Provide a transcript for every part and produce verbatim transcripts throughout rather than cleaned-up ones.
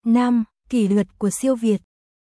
năm. Kỷ luật của siêu Việt.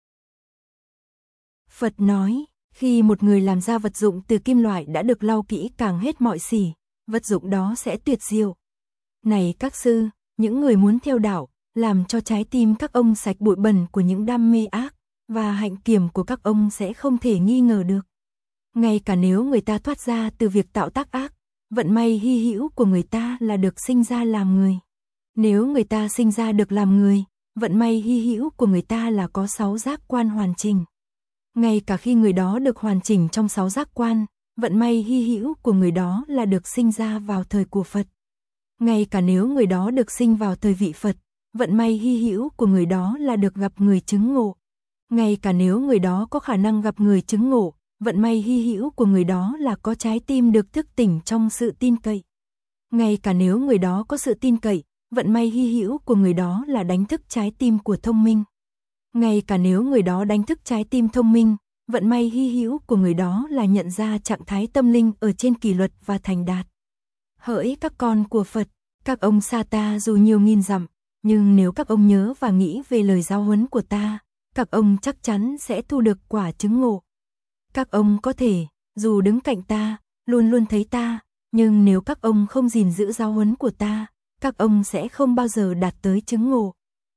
Phật nói, khi một người làm ra vật dụng từ kim loại đã được lau kỹ càng hết mọi xỉ, vật dụng đó sẽ tuyệt diệu. Này các sư, những người muốn theo đạo, làm cho trái tim các ông sạch bụi bẩn của những đam mê ác, và hạnh kiểm của các ông sẽ không thể nghi ngờ được. Ngay cả nếu người ta thoát ra từ việc tạo tác ác, vận may hy hữu của người ta là được sinh ra làm người. Nếu người ta sinh ra được làm người, vận may hy hữu của người ta là có sáu giác quan hoàn chỉnh. Ngay cả khi người đó được hoàn chỉnh trong sáu giác quan, vận may hy hữu của người đó là được sinh ra vào thời của Phật. Ngay cả nếu người đó được sinh vào thời vị Phật, vận may hy hữu của người đó là được gặp người chứng ngộ. Ngay cả nếu người đó có khả năng gặp người chứng ngộ, vận may hy hữu của người đó là có trái tim được thức tỉnh trong sự tin cậy. Ngay cả nếu người đó có sự tin cậy, vận may hy hữu của người đó là đánh thức trái tim của thông minh. Ngay cả nếu người đó đánh thức trái tim thông minh, vận may hy hữu của người đó là nhận ra trạng thái tâm linh ở trên kỷ luật và thành đạt. Hỡi các con của Phật, các ông xa ta dù nhiều nghìn dặm, nhưng nếu các ông nhớ và nghĩ về lời giáo huấn của ta, các ông chắc chắn sẽ thu được quả chứng ngộ. Các ông có thể, dù đứng cạnh ta, luôn luôn thấy ta, nhưng nếu các ông không gìn giữ giáo huấn của ta, các ông sẽ không bao giờ đạt tới chứng ngộ.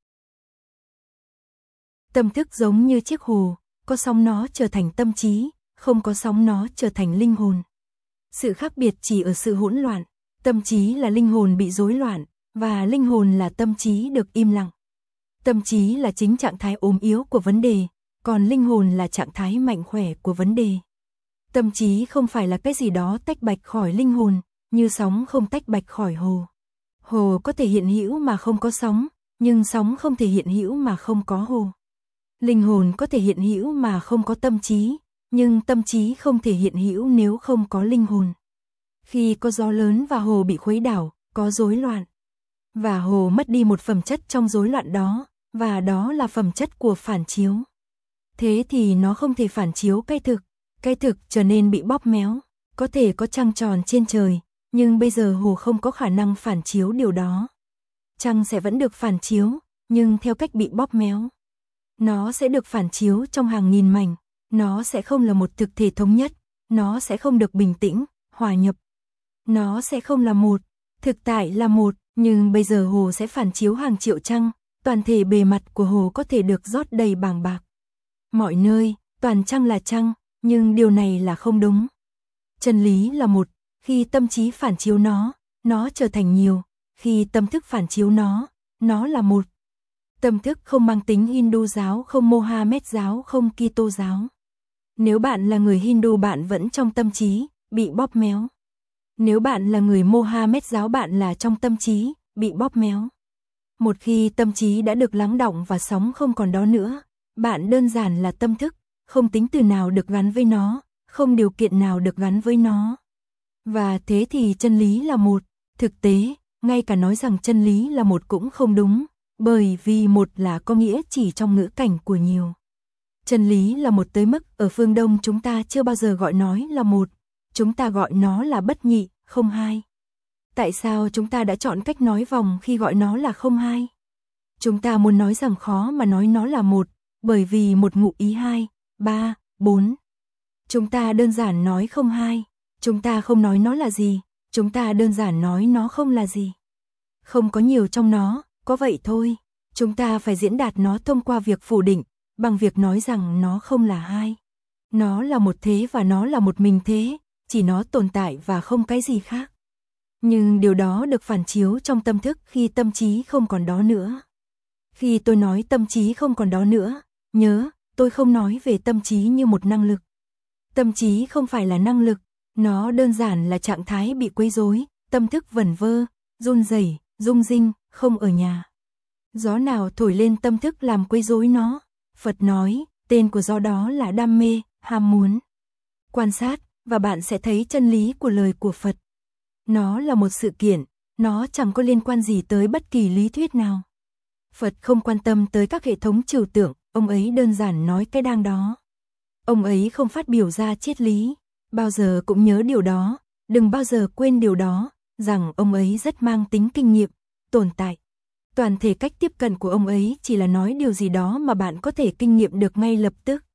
Tâm thức giống như chiếc hồ, có sóng nó trở thành tâm trí, không có sóng nó trở thành linh hồn. Sự khác biệt chỉ ở sự hỗn loạn, tâm trí là linh hồn bị rối loạn, và linh hồn là tâm trí được im lặng. Tâm trí là chính trạng thái ốm yếu của vấn đề, còn linh hồn là trạng thái mạnh khỏe của vấn đề. Tâm trí không phải là cái gì đó tách bạch khỏi linh hồn, như sóng không tách bạch khỏi hồ. Hồ có thể hiện hữu mà không có sóng, nhưng sóng không thể hiện hữu mà không có hồ. Linh hồn có thể hiện hữu mà không có tâm trí, nhưng tâm trí không thể hiện hữu nếu không có linh hồn. Khi có gió lớn và hồ bị khuấy đảo, có rối loạn. Và hồ mất đi một phẩm chất trong rối loạn đó, và đó là phẩm chất của phản chiếu. Thế thì nó không thể phản chiếu cái thực, cái thực trở nên bị bóp méo. Có thể có trăng tròn trên trời, nhưng bây giờ hồ không có khả năng phản chiếu điều đó. Trăng sẽ vẫn được phản chiếu, nhưng theo cách bị bóp méo. Nó sẽ được phản chiếu trong hàng nghìn mảnh, nó sẽ không là một thực thể thống nhất, nó sẽ không được bình tĩnh, hòa nhập. Nó sẽ không là một, thực tại là một, nhưng bây giờ hồ sẽ phản chiếu hàng triệu trăng, toàn thể bề mặt của hồ có thể được rót đầy bàng bạc. Mọi nơi, toàn trăng là trăng, nhưng điều này là không đúng. Chân lý là một, khi tâm trí phản chiếu nó, nó trở thành nhiều, khi tâm thức phản chiếu nó, nó là một. Tâm thức không mang tính Hindu giáo, không Mohammed giáo, không Kitô giáo. Nếu bạn là người Hindu bạn vẫn trong tâm trí, bị bóp méo. Nếu bạn là người Mohammed giáo bạn là trong tâm trí, bị bóp méo. Một khi tâm trí đã được lắng đọng và sóng không còn đó nữa, bạn đơn giản là tâm thức, không tính từ nào được gắn với nó, không điều kiện nào được gắn với nó. Và thế thì chân lý là một. Thực tế, ngay cả nói rằng chân lý là một cũng không đúng, bởi vì một là có nghĩa chỉ trong ngữ cảnh của nhiều. Chân lý là một tới mức ở phương Đông chúng ta chưa bao giờ gọi nói là một, chúng ta gọi nó là bất nhị, không hai. Tại sao chúng ta đã chọn cách nói vòng khi gọi nó là không hai? Chúng ta muốn nói rằng khó mà nói nó là một, bởi vì một ngụ ý hai, ba, bốn. Chúng ta đơn giản nói không hai, chúng ta không nói nó là gì, chúng ta đơn giản nói nó không là gì. Không có nhiều trong nó, có vậy thôi. Chúng ta phải diễn đạt nó thông qua việc phủ định, bằng việc nói rằng nó không là hai. Nó là một thế và nó là một mình thế, chỉ nó tồn tại và không cái gì khác. Nhưng điều đó được phản chiếu trong tâm thức khi tâm trí không còn đó nữa. Khi tôi nói tâm trí không còn đó nữa, nhớ, tôi không nói về tâm trí như một năng lực. Tâm trí không phải là năng lực, nó đơn giản là trạng thái bị quấy rối, tâm thức vẩn vơ, run rẩy, rung rinh, không ở nhà. Gió nào thổi lên tâm thức làm quấy rối nó? Phật nói, tên của gió đó là đam mê, ham muốn. Quan sát, và bạn sẽ thấy chân lý của lời của Phật. Nó là một sự kiện, nó chẳng có liên quan gì tới bất kỳ lý thuyết nào. Phật không quan tâm tới các hệ thống trừu tượng, ông ấy đơn giản nói cái đang đó. Ông ấy không phát biểu ra triết lý, bao giờ cũng nhớ điều đó, đừng bao giờ quên điều đó, rằng ông ấy rất mang tính kinh nghiệm, tồn tại. Toàn thể cách tiếp cận của ông ấy chỉ là nói điều gì đó mà bạn có thể kinh nghiệm được ngay lập tức.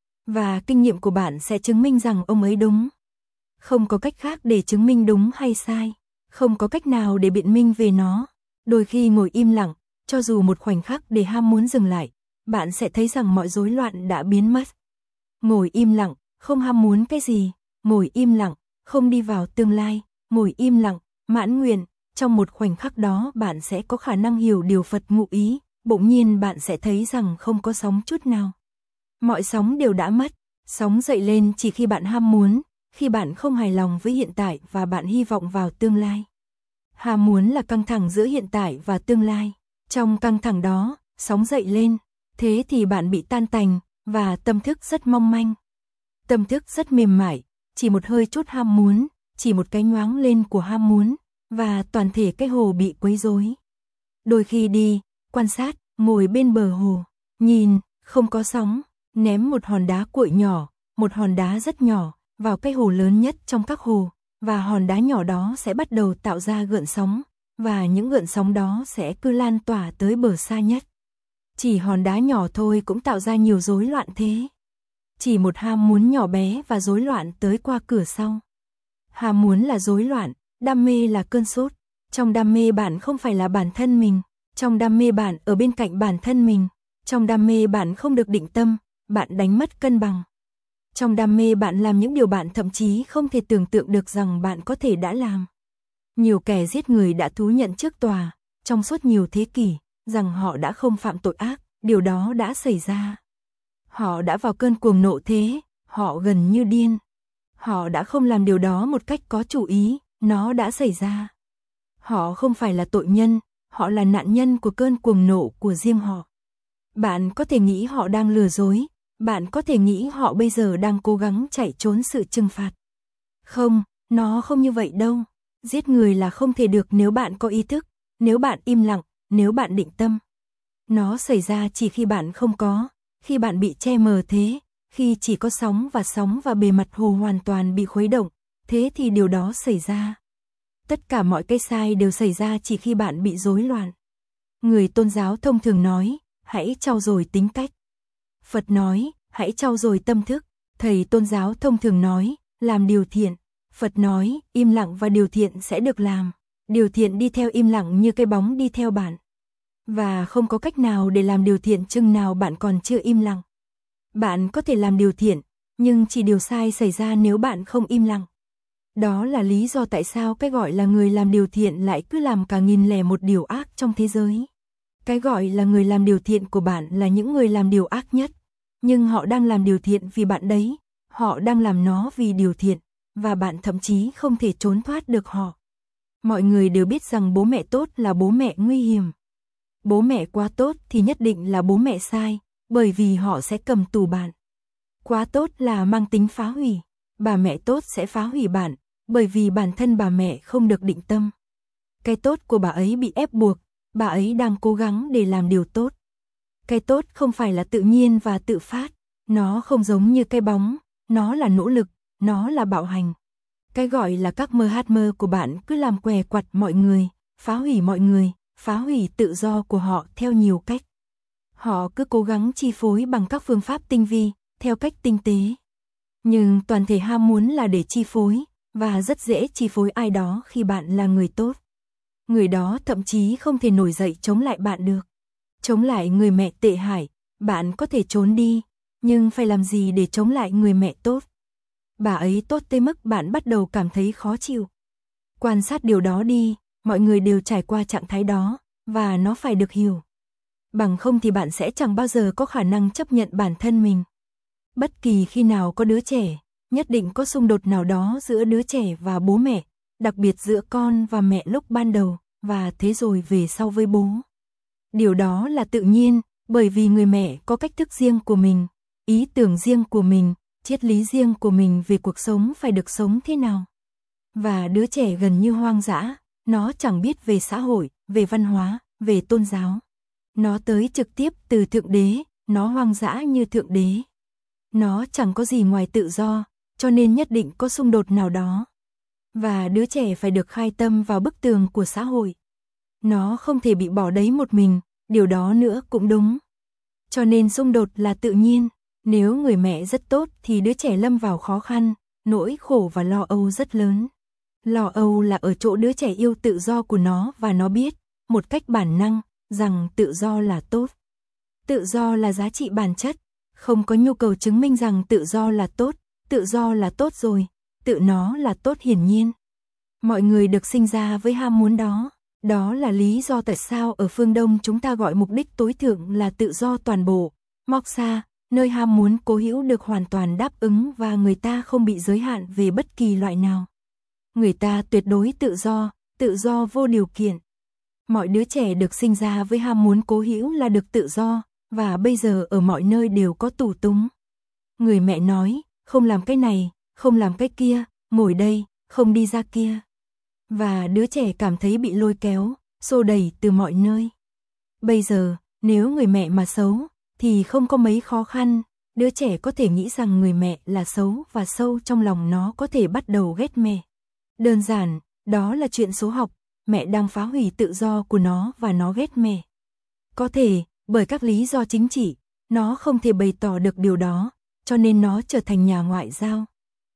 Và kinh nghiệm của bạn sẽ chứng minh rằng ông ấy đúng. Không có cách khác để chứng minh đúng hay sai. Không có cách nào để biện minh về nó. Đôi khi ngồi im lặng, cho dù một khoảnh khắc để ham muốn dừng lại, bạn sẽ thấy rằng mọi rối loạn đã biến mất. Ngồi im lặng, không ham muốn cái gì. Ngồi im lặng, không đi vào tương lai. Ngồi im lặng, mãn nguyện. Trong một khoảnh khắc đó bạn sẽ có khả năng hiểu điều Phật ngụ ý. Bỗng nhiên bạn sẽ thấy rằng không có sóng chút nào. Mọi sóng đều đã mất. Sóng dậy lên chỉ khi bạn ham muốn, khi bạn không hài lòng với hiện tại và bạn hy vọng vào tương lai. Ham muốn là căng thẳng giữa hiện tại và tương lai. Trong căng thẳng đó, sóng dậy lên. Thế thì bạn bị tan tành, và tâm thức rất mong manh. Tâm thức rất mềm mại, chỉ một hơi chút ham muốn, chỉ một cái nhoáng lên của ham muốn, và toàn thể cái hồ bị quấy rối. Đôi khi đi, quan sát, ngồi bên bờ hồ, nhìn, không có sóng, ném một hòn đá cuội nhỏ, một hòn đá rất nhỏ, vào cái hồ lớn nhất trong các hồ, và hòn đá nhỏ đó sẽ bắt đầu tạo ra gợn sóng, và những gợn sóng đó sẽ cứ lan tỏa tới bờ xa nhất. Chỉ hòn đá nhỏ thôi cũng tạo ra nhiều rối loạn thế. Chỉ một ham muốn nhỏ bé và rối loạn tới qua cửa sau. Ham muốn là rối loạn, đam mê là cơn sốt. Trong đam mê bạn không phải là bản thân mình, trong đam mê bạn ở bên cạnh bản thân mình, trong đam mê bạn không được định tâm, bạn đánh mất cân bằng. Trong đam mê bạn làm những điều bạn thậm chí không thể tưởng tượng được rằng bạn có thể đã làm. Nhiều kẻ giết người đã thú nhận trước tòa, trong suốt nhiều thế kỷ, rằng họ đã không phạm tội ác, điều đó đã xảy ra. Họ đã vào cơn cuồng nộ thế, họ gần như điên. Họ đã không làm điều đó một cách có chủ ý, nó đã xảy ra. Họ không phải là tội nhân, họ là nạn nhân của cơn cuồng nộ của riêng họ. Bạn có thể nghĩ họ đang lừa dối, bạn có thể nghĩ họ bây giờ đang cố gắng chạy trốn sự trừng phạt. Không, nó không như vậy đâu. Giết người là không thể được nếu bạn có ý thức, nếu bạn im lặng, nếu bạn định tâm. Nó xảy ra chỉ khi bạn không có, khi bạn bị che mờ thế, khi chỉ có sóng và sóng và bề mặt hồ hoàn toàn bị khuấy động, thế thì điều đó xảy ra. Tất cả mọi cái sai đều xảy ra chỉ khi bạn bị rối loạn. Người tôn giáo thông thường nói, hãy trau dồi tính cách. Phật nói, hãy trau dồi tâm thức. Thầy tôn giáo thông thường nói, làm điều thiện. Phật nói, im lặng và điều thiện sẽ được làm. Điều thiện đi theo im lặng như cái bóng đi theo bạn. Và không có cách nào để làm điều thiện chừng nào bạn còn chưa im lặng. Bạn có thể làm điều thiện, nhưng chỉ điều sai xảy ra nếu bạn không im lặng. Đó là lý do tại sao cái gọi là người làm điều thiện lại cứ làm cả nghìn lẻ một điều ác trong thế giới. Cái gọi là người làm điều thiện của bạn là những người làm điều ác nhất. Nhưng họ đang làm điều thiện vì bạn đấy, họ đang làm nó vì điều thiện, và bạn thậm chí không thể trốn thoát được họ. Mọi người đều biết rằng bố mẹ tốt là bố mẹ nguy hiểm. Bố mẹ quá tốt thì nhất định là bố mẹ sai, bởi vì họ sẽ cầm tù bạn. Quá tốt là mang tính phá hủy, bà mẹ tốt sẽ phá hủy bạn, bởi vì bản thân bà mẹ không được định tâm. Cái tốt của bà ấy bị ép buộc, bà ấy đang cố gắng để làm điều tốt. Cái tốt không phải là tự nhiên và tự phát, nó không giống như cái bóng, nó là nỗ lực, nó là bạo hành. Cái gọi là các mơ hát mơ của bạn cứ làm què quặt mọi người, phá hủy mọi người, phá hủy tự do của họ theo nhiều cách. Họ cứ cố gắng chi phối bằng các phương pháp tinh vi, theo cách tinh tế. Nhưng toàn thể ham muốn là để chi phối, và rất dễ chi phối ai đó khi bạn là người tốt. Người đó thậm chí không thể nổi dậy chống lại bạn được. Chống lại người mẹ tệ hại, bạn có thể trốn đi, nhưng phải làm gì để chống lại người mẹ tốt? Bà ấy tốt tới mức bạn bắt đầu cảm thấy khó chịu. Quan sát điều đó đi, mọi người đều trải qua trạng thái đó, và nó phải được hiểu. Bằng không thì bạn sẽ chẳng bao giờ có khả năng chấp nhận bản thân mình. Bất kỳ khi nào có đứa trẻ, nhất định có xung đột nào đó giữa đứa trẻ và bố mẹ, đặc biệt giữa con và mẹ lúc ban đầu, và thế rồi về sau với bố. Điều đó là tự nhiên, bởi vì người mẹ có cách thức riêng của mình, ý tưởng riêng của mình, triết lý riêng của mình về cuộc sống phải được sống thế nào. Và đứa trẻ gần như hoang dã, nó chẳng biết về xã hội, về văn hóa, về tôn giáo. Nó tới trực tiếp từ Thượng Đế, nó hoang dã như Thượng Đế. Nó chẳng có gì ngoài tự do, cho nên nhất định có xung đột nào đó. Và đứa trẻ phải được khai tâm vào bức tường của xã hội. Nó không thể bị bỏ đấy một mình, điều đó nữa cũng đúng. Cho nên xung đột là tự nhiên, nếu người mẹ rất tốt thì đứa trẻ lâm vào khó khăn, nỗi khổ và lo âu rất lớn. Lo âu là ở chỗ đứa trẻ yêu tự do của nó và nó biết, một cách bản năng, rằng tự do là tốt. Tự do là giá trị bản chất, không có nhu cầu chứng minh rằng tự do là tốt, tự do là tốt rồi, tự nó là tốt hiển nhiên. Mọi người được sinh ra với ham muốn đó, đó là lý do tại sao ở phương Đông chúng ta gọi mục đích tối thượng là tự do toàn bộ, moksha, nơi ham muốn cố hữu được hoàn toàn đáp ứng và người ta không bị giới hạn về bất kỳ loại nào. Người ta tuyệt đối tự do, tự do vô điều kiện. Mọi đứa trẻ được sinh ra với ham muốn cố hữu là được tự do, và bây giờ ở mọi nơi đều có tù túng. Người mẹ nói, không làm cái này, không làm cái kia, ngồi đây, không đi ra kia. Và đứa trẻ cảm thấy bị lôi kéo, xô đẩy từ mọi nơi. Bây giờ, nếu người mẹ mà xấu, thì không có mấy khó khăn, đứa trẻ có thể nghĩ rằng người mẹ là xấu và sâu trong lòng nó có thể bắt đầu ghét mẹ. Đơn giản, đó là chuyện số học, mẹ đang phá hủy tự do của nó và nó ghét mẹ. Có thể, bởi các lý do chính trị, nó không thể bày tỏ được điều đó, cho nên nó trở thành nhà ngoại giao.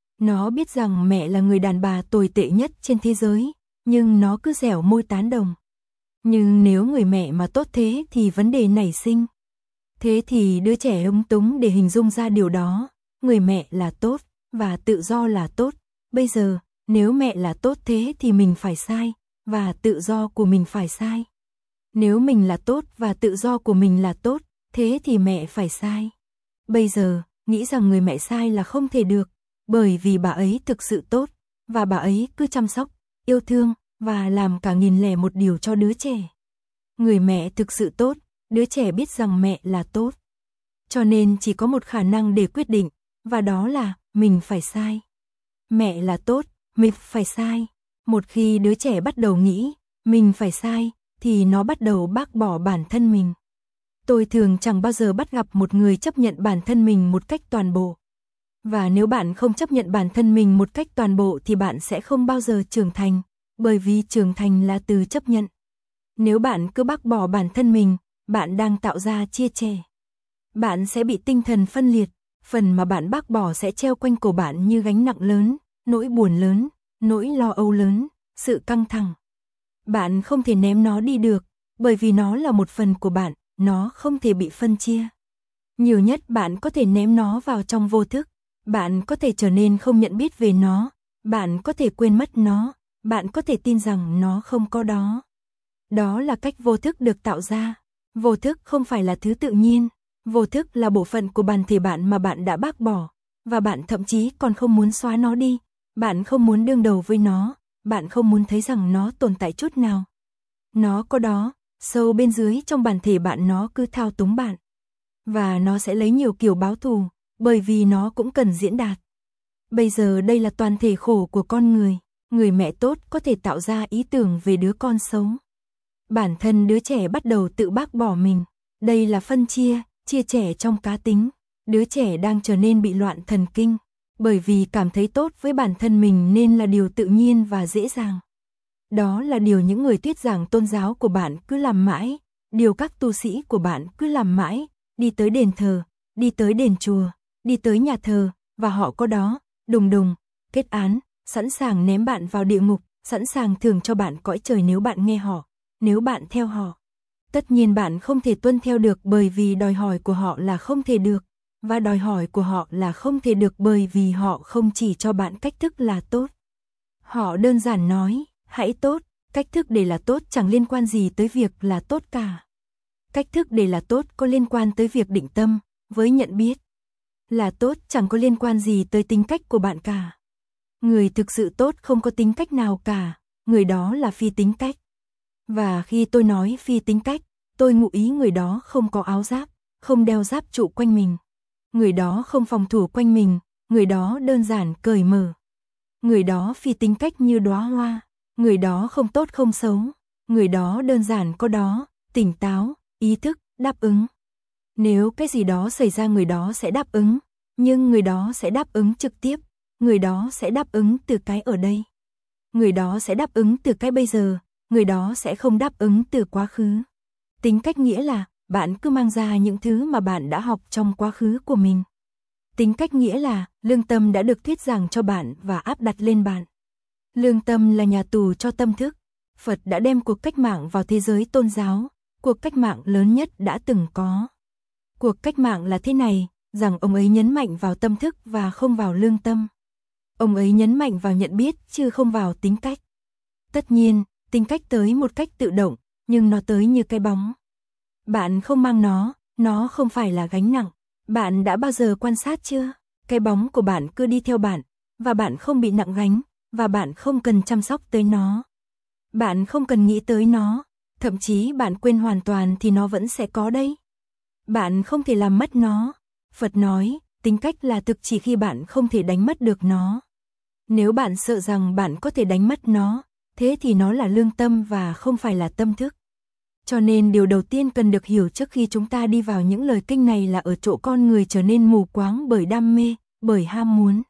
Nó biết rằng mẹ là người đàn bà tồi tệ nhất trên thế giới, nhưng nó cứ dẻo môi tán đồng. Nhưng nếu người mẹ mà tốt thế thì vấn đề nảy sinh. Thế thì đứa trẻ lúng túng để hình dung ra điều đó, người mẹ là tốt, và tự do là tốt. Bây giờ, nếu mẹ là tốt thế thì mình phải sai, và tự do của mình phải sai. Nếu mình là tốt và tự do của mình là tốt, thế thì mẹ phải sai. Bây giờ, nghĩ rằng người mẹ sai là không thể được, bởi vì bà ấy thực sự tốt, và bà ấy cứ chăm sóc, yêu thương, và làm cả nghìn lẻ một điều cho đứa trẻ. Người mẹ thực sự tốt, đứa trẻ biết rằng mẹ là tốt. Cho nên chỉ có một khả năng để quyết định, và đó là, mình phải sai. Mẹ là tốt, mình phải sai. Một khi đứa trẻ bắt đầu nghĩ, mình phải sai, thì nó bắt đầu bác bỏ bản thân mình. Tôi thường chẳng bao giờ bắt gặp một người chấp nhận bản thân mình một cách toàn bộ. Và nếu bạn không chấp nhận bản thân mình một cách toàn bộ thì bạn sẽ không bao giờ trưởng thành, bởi vì trưởng thành là từ chấp nhận. Nếu bạn cứ bác bỏ bản thân mình, bạn đang tạo ra chia chè. Bạn sẽ bị tinh thần phân liệt, phần mà bạn bác bỏ sẽ treo quanh cổ bạn như gánh nặng lớn, nỗi buồn lớn, nỗi lo âu lớn, sự căng thẳng. Bạn không thể ném nó đi được, bởi vì nó là một phần của bạn, nó không thể bị phân chia. Nhiều nhất bạn có thể ném nó vào trong vô thức, bạn có thể trở nên không nhận biết về nó, bạn có thể quên mất nó, bạn có thể tin rằng nó không có đó. Đó là cách vô thức được tạo ra. Vô thức không phải là thứ tự nhiên, vô thức là bộ phận của bản thể bạn mà bạn đã bác bỏ, và bạn thậm chí còn không muốn xóa nó đi, bạn không muốn đương đầu với nó, bạn không muốn thấy rằng nó tồn tại chút nào. Nó có đó, sâu bên dưới trong bản thể bạn nó cứ thao túng bạn. Và nó sẽ lấy nhiều kiểu báo thù, bởi vì nó cũng cần diễn đạt. Bây giờ đây là toàn thể khổ của con người, người mẹ tốt có thể tạo ra ý tưởng về đứa con xấu. Bản thân đứa trẻ bắt đầu tự bác bỏ mình, đây là phân chia, chia trẻ trong cá tính. Đứa trẻ đang trở nên bị loạn thần kinh, bởi vì cảm thấy tốt với bản thân mình nên là điều tự nhiên và dễ dàng. Đó là điều những người thuyết giảng tôn giáo của bạn cứ làm mãi, điều các tu sĩ của bạn cứ làm mãi, đi tới đền thờ, đi tới đền chùa, đi tới nhà thờ, và họ có đó, đùng đùng, kết án, sẵn sàng ném bạn vào địa ngục, sẵn sàng thưởng cho bạn cõi trời nếu bạn nghe họ, nếu bạn theo họ. Tất nhiên bạn không thể tuân theo được bởi vì đòi hỏi của họ là không thể được, và đòi hỏi của họ là không thể được bởi vì họ không chỉ cho bạn cách thức là tốt. Họ đơn giản nói, hãy tốt, cách thức để là tốt chẳng liên quan gì tới việc là tốt cả. Cách thức để là tốt có liên quan tới việc định tâm, với nhận biết. Là tốt chẳng có liên quan gì tới tính cách của bạn cả. Người thực sự tốt không có tính cách nào cả, người đó là phi tính cách. Và khi tôi nói phi tính cách, tôi ngụ ý người đó không có áo giáp, không đeo giáp trụ quanh mình. Người đó không phòng thủ quanh mình, người đó đơn giản cởi mở. Người đó phi tính cách như đóa hoa, người đó không tốt không xấu, người đó đơn giản có đó, tỉnh táo, ý thức, đáp ứng. Nếu cái gì đó xảy ra người đó sẽ đáp ứng, nhưng người đó sẽ đáp ứng trực tiếp, người đó sẽ đáp ứng từ cái ở đây. Người đó sẽ đáp ứng từ cái bây giờ, người đó sẽ không đáp ứng từ quá khứ. Tính cách nghĩa là bạn cứ mang ra những thứ mà bạn đã học trong quá khứ của mình. Tính cách nghĩa là lương tâm đã được thuyết giảng cho bạn và áp đặt lên bạn. Lương tâm là nhà tù cho tâm thức. Phật đã đem cuộc cách mạng vào thế giới tôn giáo, cuộc cách mạng lớn nhất đã từng có. Cuộc cách mạng là thế này, rằng ông ấy nhấn mạnh vào tâm thức và không vào lương tâm. Ông ấy nhấn mạnh vào nhận biết chứ không vào tính cách. Tất nhiên, tính cách tới một cách tự động, nhưng nó tới như cái bóng. Bạn không mang nó, nó không phải là gánh nặng. Bạn đã bao giờ quan sát chưa? Cái bóng của bạn cứ đi theo bạn, và bạn không bị nặng gánh, và bạn không cần chăm sóc tới nó. Bạn không cần nghĩ tới nó, thậm chí bạn quên hoàn toàn thì nó vẫn sẽ có đấy. Bạn không thể làm mất nó. Phật nói, tính cách là thực chỉ khi bạn không thể đánh mất được nó. Nếu bạn sợ rằng bạn có thể đánh mất nó, thế thì nó là lương tâm và không phải là tâm thức. Cho nên điều đầu tiên cần được hiểu trước khi chúng ta đi vào những lời kinh này là ở chỗ con người trở nên mù quáng bởi đam mê, bởi ham muốn.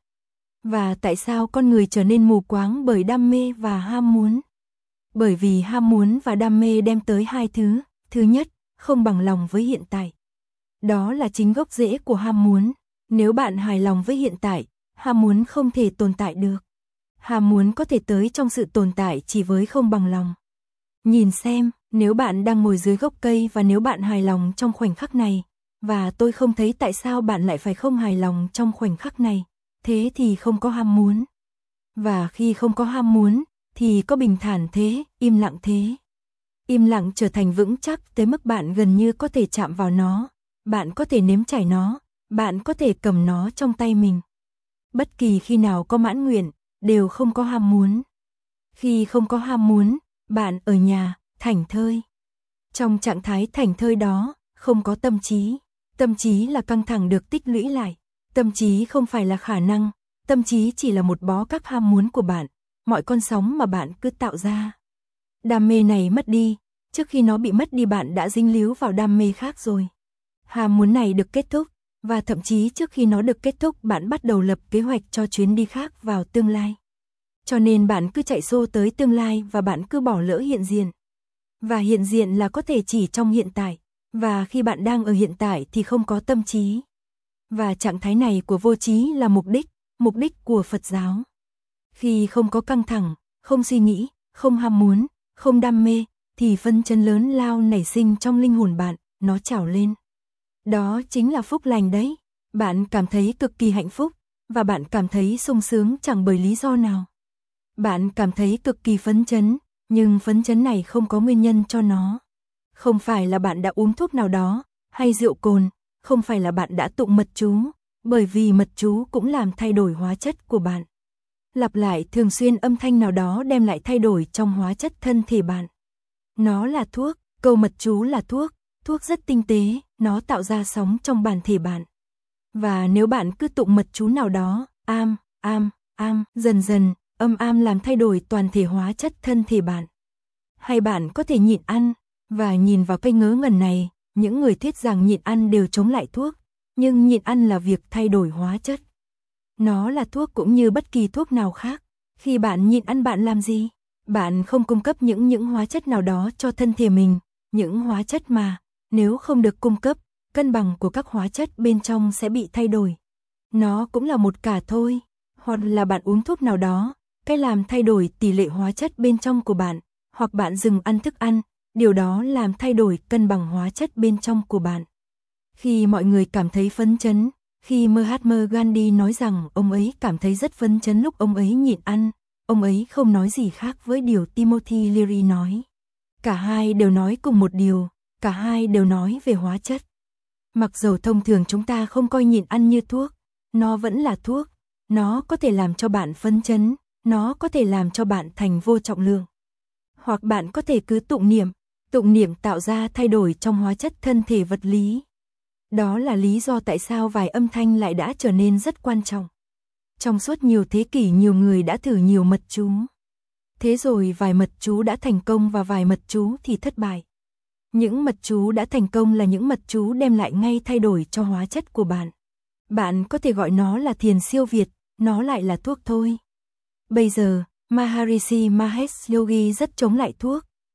Và tại sao con người trở nên mù quáng bởi đam mê và ham muốn? Bởi vì ham muốn và đam mê đem tới hai thứ. Thứ nhất, không bằng lòng với hiện tại. Đó là chính gốc rễ của ham muốn. Nếu bạn hài lòng với hiện tại, ham muốn không thể tồn tại được. Ham muốn có thể tới trong sự tồn tại chỉ với không bằng lòng. Nhìn xem, nếu bạn đang ngồi dưới gốc cây và nếu bạn hài lòng trong khoảnh khắc này, và tôi không thấy tại sao bạn lại phải không hài lòng trong khoảnh khắc này, thế thì không có ham muốn. Và khi không có ham muốn, thì có bình thản thế, im lặng thế. Im lặng trở thành vững chắc tới mức bạn gần như có thể chạm vào nó, bạn có thể nếm trải nó, bạn có thể cầm nó trong tay mình. Bất kỳ khi nào có mãn nguyện, đều không có ham muốn. Khi không có ham muốn, bạn ở nhà, thảnh thơi. Trong trạng thái thảnh thơi đó, không có tâm trí. Tâm trí là căng thẳng được tích lũy lại. Tâm trí không phải là khả năng, tâm trí chỉ là một bó các ham muốn của bạn, mọi con sóng mà bạn cứ tạo ra. Đam mê này mất đi, trước khi nó bị mất đi bạn đã dính líu vào đam mê khác rồi. Ham muốn này được kết thúc, và thậm chí trước khi nó được kết thúc bạn bắt đầu lập kế hoạch cho chuyến đi khác vào tương lai. Cho nên bạn cứ chạy xô tới tương lai và bạn cứ bỏ lỡ hiện diện. Và hiện diện là có thể chỉ trong hiện tại, và khi bạn đang ở hiện tại thì không có tâm trí. Và trạng thái này của vô trí là mục đích, mục đích của Phật giáo. Khi không có căng thẳng, không suy nghĩ, không ham muốn, không đam mê, thì phấn chấn lớn lao nảy sinh trong linh hồn bạn, nó trào lên. Đó chính là phúc lành đấy. Bạn cảm thấy cực kỳ hạnh phúc, và bạn cảm thấy sung sướng chẳng bởi lý do nào. Bạn cảm thấy cực kỳ phấn chấn, nhưng phấn chấn này không có nguyên nhân cho nó. Không phải là bạn đã uống thuốc nào đó, hay rượu cồn, không phải là bạn đã tụng mật chú, bởi vì mật chú cũng làm thay đổi hóa chất của bạn. Lặp lại thường xuyên âm thanh nào đó đem lại thay đổi trong hóa chất thân thể bạn. Nó là thuốc, câu mật chú là thuốc, thuốc rất tinh tế, nó tạo ra sóng trong bản thể bạn. Và nếu bạn cứ tụng mật chú nào đó, am, am, am, dần dần, âm am làm thay đổi toàn thể hóa chất thân thể bạn. Hay bạn có thể nhịn ăn, và nhìn vào cây ngớ ngẩn này, những người thuyết rằng nhịn ăn đều chống lại thuốc, nhưng nhịn ăn là việc thay đổi hóa chất. Nó là thuốc cũng như bất kỳ thuốc nào khác. Khi bạn nhịn ăn bạn làm gì? Bạn không cung cấp những những hóa chất nào đó cho thân thể mình, những hóa chất mà, nếu không được cung cấp, cân bằng của các hóa chất bên trong sẽ bị thay đổi. Nó cũng là một cả thôi, hoặc là bạn uống thuốc nào đó, cái làm thay đổi tỷ lệ hóa chất bên trong của bạn, hoặc bạn dừng ăn thức ăn, điều đó làm thay đổi cân bằng hóa chất bên trong của bạn. Khi mọi người cảm thấy phấn chấn, khi Mahatma Gandhi nói rằng ông ấy cảm thấy rất phấn chấn lúc ông ấy nhịn ăn, ông ấy không nói gì khác với điều Timothy Leary nói. Cả hai đều nói cùng một điều, cả hai đều nói về hóa chất. Mặc dầu thông thường chúng ta không coi nhịn ăn như thuốc, nó vẫn là thuốc, nó có thể làm cho bạn phấn chấn, nó có thể làm cho bạn thành vô trọng lượng. Hoặc bạn có thể cứ tụng niệm, tụng niệm tạo ra thay đổi trong hóa chất thân thể vật lý. Đó là lý do tại sao vài âm thanh lại đã trở nên rất quan trọng. Trong suốt nhiều thế kỷ nhiều người đã thử nhiều mật chú. Thế rồi vài mật chú đã thành công và vài mật chú thì thất bại. Những mật chú đã thành công là những mật chú đem lại ngay thay đổi cho hóa chất của bạn. Bạn có thể gọi nó là thiền siêu việt, nó lại là thuốc thôi. Bây giờ, Maharishi Mahesh Yogi rất chống lại thuốc,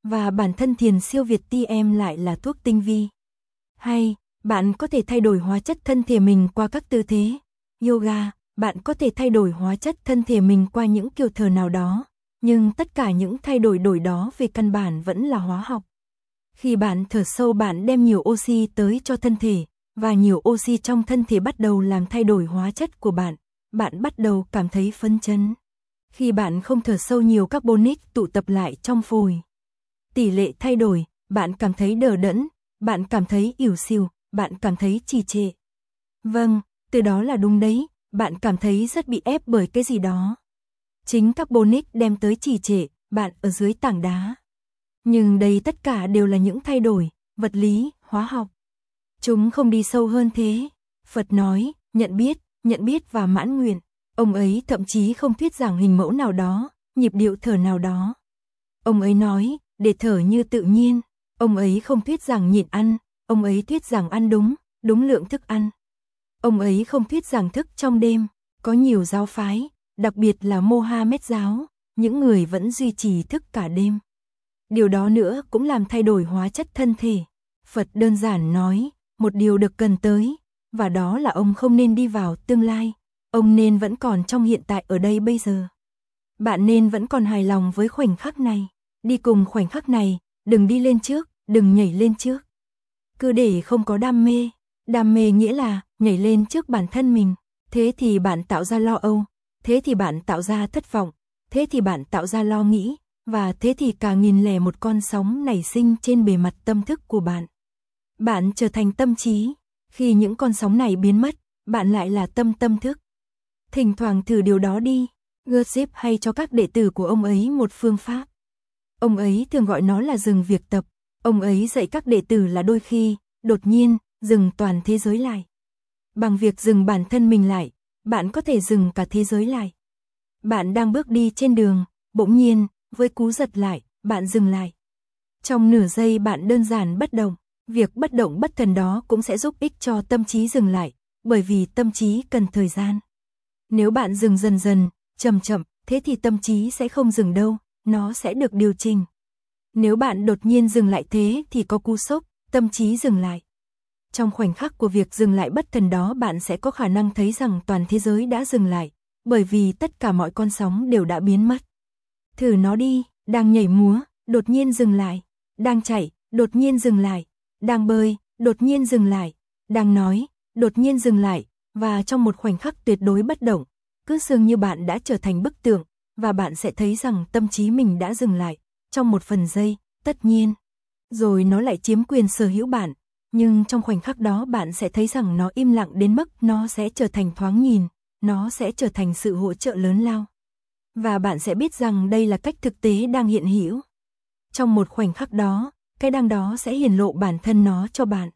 và bản thân thiền siêu việt tê em lại là thuốc tinh vi. Hay, bạn có thể thay đổi hóa chất thân thể mình qua các tư thế. Yoga, bạn có thể thay đổi hóa chất thân thể mình qua những kiểu thở nào đó, nhưng tất cả những thay đổi đổi đó về căn bản vẫn là hóa học. Khi bạn thở sâu bạn đem nhiều oxy tới cho thân thể, và nhiều oxy trong thân thể bắt đầu làm thay đổi hóa chất của bạn, bạn bắt đầu cảm thấy phấn chấn. Khi bạn không thở sâu nhiều carbonic tụ tập lại trong phổi. Tỷ lệ thay đổi, bạn cảm thấy đờ đẫn, bạn cảm thấy ỉu xìu, bạn cảm thấy trì trệ. Vâng, từ đó là đúng đấy, bạn cảm thấy rất bị ép bởi cái gì đó. Chính carbonic đem tới trì trệ, bạn ở dưới tảng đá. Nhưng đây tất cả đều là những thay đổi, vật lý, hóa học. Chúng không đi sâu hơn thế. Phật nói, nhận biết, nhận biết và mãn nguyện. Ông ấy thậm chí không thuyết giảng hình mẫu nào đó, nhịp điệu thở nào đó. Ông ấy nói, để thở như tự nhiên. Ông ấy không thuyết giảng nhịn ăn, ông ấy thuyết giảng ăn đúng, đúng lượng thức ăn. Ông ấy không thuyết giảng thức trong đêm. Có nhiều giáo phái, đặc biệt là Mohammed giáo, những người vẫn duy trì thức cả đêm. Điều đó nữa cũng làm thay đổi hóa chất thân thể. Phật đơn giản nói, một điều được cần tới, và đó là ông không nên đi vào tương lai, ông nên vẫn còn trong hiện tại ở đây bây giờ. Bạn nên vẫn còn hài lòng với khoảnh khắc này, đi cùng khoảnh khắc này, đừng đi lên trước, đừng nhảy lên trước. Cứ để không có đam mê, đam mê nghĩa là nhảy lên trước bản thân mình, thế thì bạn tạo ra lo âu, thế thì bạn tạo ra thất vọng, thế thì bạn tạo ra lo nghĩ, và thế thì cả nghìn lẻ một con sóng nảy sinh trên bề mặt tâm thức của bạn. Bạn trở thành tâm trí, khi những con sóng này biến mất, bạn lại là tâm tâm thức. Thỉnh thoảng thử điều đó đi. Gurdjieff hay cho các đệ tử của ông ấy một phương pháp. Ông ấy thường gọi nó là dừng việc tập. Ông ấy dạy các đệ tử là đôi khi, đột nhiên, dừng toàn thế giới lại. Bằng việc dừng bản thân mình lại, bạn có thể dừng cả thế giới lại. Bạn đang bước đi trên đường, bỗng nhiên, với cú giật lại, bạn dừng lại. Trong nửa giây bạn đơn giản bất động. Việc bất động bất thần đó cũng sẽ giúp ích cho tâm trí dừng lại, bởi vì tâm trí cần thời gian. Nếu bạn dừng dần dần, chậm chậm, thế thì tâm trí sẽ không dừng đâu, nó sẽ được điều chỉnh. Nếu bạn đột nhiên dừng lại thế thì có cú sốc, tâm trí dừng lại. Trong khoảnh khắc của việc dừng lại bất thần đó bạn sẽ có khả năng thấy rằng toàn thế giới đã dừng lại, bởi vì tất cả mọi con sóng đều đã biến mất. Thử nó đi, đang nhảy múa, đột nhiên dừng lại, đang chạy, đột nhiên dừng lại, đang bơi, đột nhiên dừng lại, đang nói, đột nhiên dừng lại, và trong một khoảnh khắc tuyệt đối bất động, cứ dường như bạn đã trở thành bức tượng, và bạn sẽ thấy rằng tâm trí mình đã dừng lại, trong một phần giây, tất nhiên. Rồi nó lại chiếm quyền sở hữu bạn, nhưng trong khoảnh khắc đó bạn sẽ thấy rằng nó im lặng đến mức nó sẽ trở thành thoáng nhìn, nó sẽ trở thành sự hỗ trợ lớn lao. Và bạn sẽ biết rằng đây là cách thực tế đang hiện hữu. Trong một khoảnh khắc đó, cái đang đó sẽ hiển lộ bản thân nó cho bạn.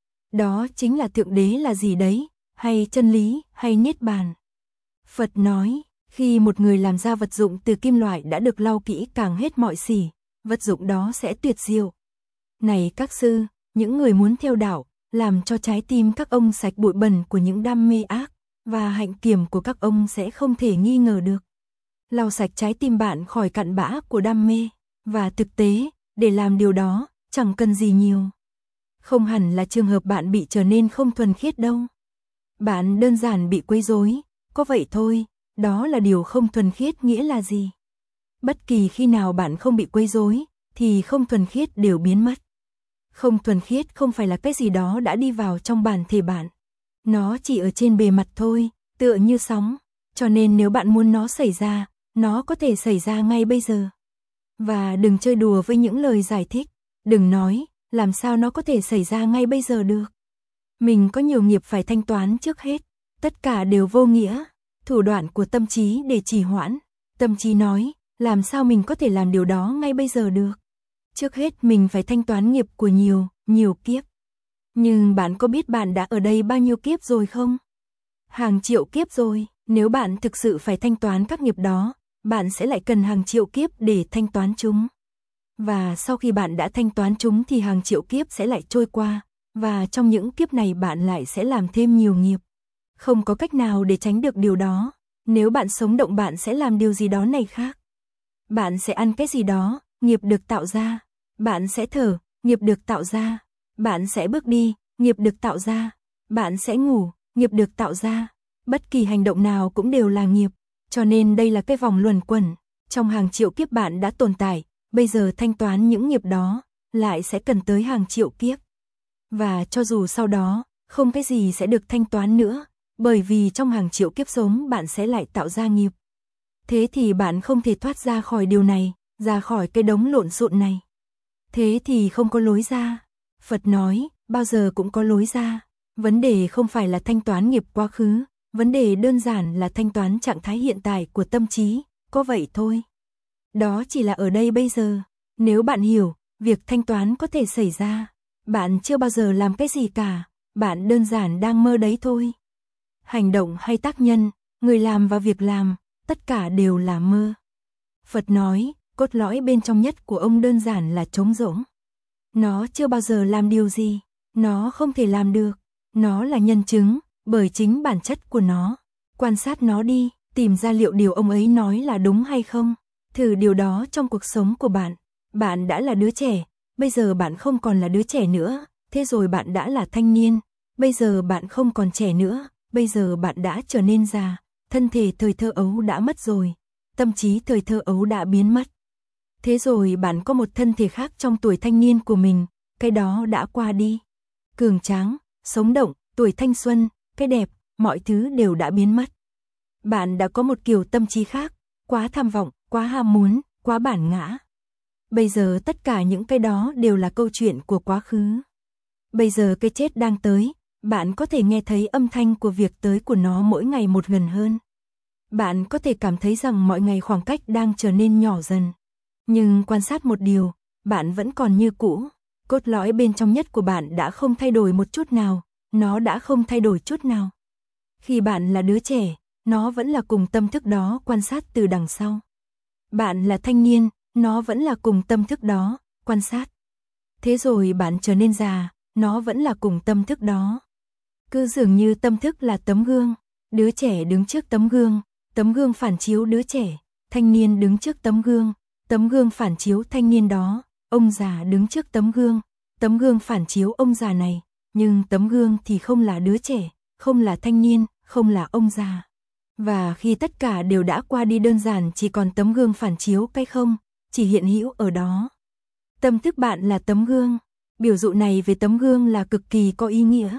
Đó chính là thượng đế là gì đấy, hay chân lý, hay niết bàn. Phật nói, khi một người làm ra vật dụng từ kim loại đã được lau kỹ càng hết mọi xỉ, vật dụng đó sẽ tuyệt diệu. Này các sư, những người muốn theo đạo, làm cho trái tim các ông sạch bụi bẩn của những đam mê ác, và hạnh kiểm của các ông sẽ không thể nghi ngờ được. Lau sạch trái tim bạn khỏi cặn bã của đam mê, và thực tế, để làm điều đó, chẳng cần gì nhiều. Không hẳn là trường hợp bạn bị trở nên không thuần khiết đâu. Bạn đơn giản bị quấy rối, có vậy thôi, đó là điều không thuần khiết nghĩa là gì? Bất kỳ khi nào bạn không bị quấy rối, thì không thuần khiết đều biến mất. Không thuần khiết không phải là cái gì đó đã đi vào trong bản thể bạn. Nó chỉ ở trên bề mặt thôi, tựa như sóng, cho nên nếu bạn muốn nó xảy ra, nó có thể xảy ra ngay bây giờ. Và đừng chơi đùa với những lời giải thích, đừng nói, làm sao nó có thể xảy ra ngay bây giờ được. Mình có nhiều nghiệp phải thanh toán trước hết, tất cả đều vô nghĩa, thủ đoạn của tâm trí để trì hoãn. Tâm trí nói, làm sao mình có thể làm điều đó ngay bây giờ được. Trước hết mình phải thanh toán nghiệp của nhiều, nhiều kiếp. Nhưng bạn có biết bạn đã ở đây bao nhiêu kiếp rồi không? Hàng triệu kiếp rồi, nếu bạn thực sự phải thanh toán các nghiệp đó, bạn sẽ lại cần hàng triệu kiếp để thanh toán chúng. Và sau khi bạn đã thanh toán chúng thì hàng triệu kiếp sẽ lại trôi qua, và trong những kiếp này bạn lại sẽ làm thêm nhiều nghiệp. Không có cách nào để tránh được điều đó, nếu bạn sống động bạn sẽ làm điều gì đó này khác. Bạn sẽ ăn cái gì đó, nghiệp được tạo ra. Bạn sẽ thở, nghiệp được tạo ra. Bạn sẽ bước đi, nghiệp được tạo ra. Bạn sẽ ngủ, nghiệp được tạo ra. Bất kỳ hành động nào cũng đều là nghiệp, cho nên đây là cái vòng luẩn quẩn. Trong hàng triệu kiếp bạn đã tồn tại, bây giờ thanh toán những nghiệp đó, lại sẽ cần tới hàng triệu kiếp. Và cho dù sau đó, không cái gì sẽ được thanh toán nữa, bởi vì trong hàng triệu kiếp sống bạn sẽ lại tạo ra nghiệp. Thế thì bạn không thể thoát ra khỏi điều này, ra khỏi cái đống lộn xộn này. Thế thì không có lối ra. Phật nói, bao giờ cũng có lối ra. Vấn đề không phải là thanh toán nghiệp quá khứ, vấn đề đơn giản là thanh toán trạng thái hiện tại của tâm trí, có vậy thôi. Đó chỉ là ở đây bây giờ. Nếu bạn hiểu, việc thanh toán có thể xảy ra, bạn chưa bao giờ làm cái gì cả, bạn đơn giản đang mơ đấy thôi. Hành động hay tác nhân, người làm và việc làm, tất cả đều là mơ. Phật nói, cốt lõi bên trong nhất của ông đơn giản là trống rỗng. Nó chưa bao giờ làm điều gì, nó không thể làm được, nó là nhân chứng, bởi chính bản chất của nó. Quan sát nó đi, tìm ra liệu điều ông ấy nói là đúng hay không. Thử điều đó trong cuộc sống của bạn. Bạn đã là đứa trẻ, bây giờ bạn không còn là đứa trẻ nữa, thế rồi bạn đã là thanh niên, bây giờ bạn không còn trẻ nữa, bây giờ bạn đã trở nên già, thân thể thời thơ ấu đã mất rồi, tâm trí thời thơ ấu đã biến mất. Thế rồi bạn có một thân thể khác trong tuổi thanh niên của mình, cái đó đã qua đi. Cường tráng, sống động, tuổi thanh xuân, cái đẹp, mọi thứ đều đã biến mất. Bạn đã có một kiểu tâm trí khác, quá tham vọng, quá ham muốn, quá bản ngã. Bây giờ tất cả những cái đó đều là câu chuyện của quá khứ. Bây giờ cái chết đang tới, bạn có thể nghe thấy âm thanh của việc tới của nó mỗi ngày một gần hơn. Bạn có thể cảm thấy rằng mọi ngày khoảng cách đang trở nên nhỏ dần. Nhưng quan sát một điều, bạn vẫn còn như cũ. Cốt lõi bên trong nhất của bạn đã không thay đổi một chút nào, nó đã không thay đổi chút nào. Khi bạn là đứa trẻ, nó vẫn là cùng tâm thức đó quan sát từ đằng sau. Bạn là thanh niên, nó vẫn là cùng tâm thức đó, quan sát. Thế rồi bạn trở nên già, nó vẫn là cùng tâm thức đó. Cứ dường như tâm thức là tấm gương, đứa trẻ đứng trước tấm gương, tấm gương phản chiếu đứa trẻ, thanh niên đứng trước tấm gương, tấm gương phản chiếu thanh niên đó, ông già đứng trước tấm gương, tấm gương phản chiếu ông già này, nhưng tấm gương thì không là đứa trẻ, không là thanh niên, không là ông già. Và khi tất cả đều đã qua đi đơn giản chỉ còn tấm gương phản chiếu cái không, chỉ hiện hữu ở đó. Tâm thức bạn là tấm gương, biểu dụ này về tấm gương là cực kỳ có ý nghĩa.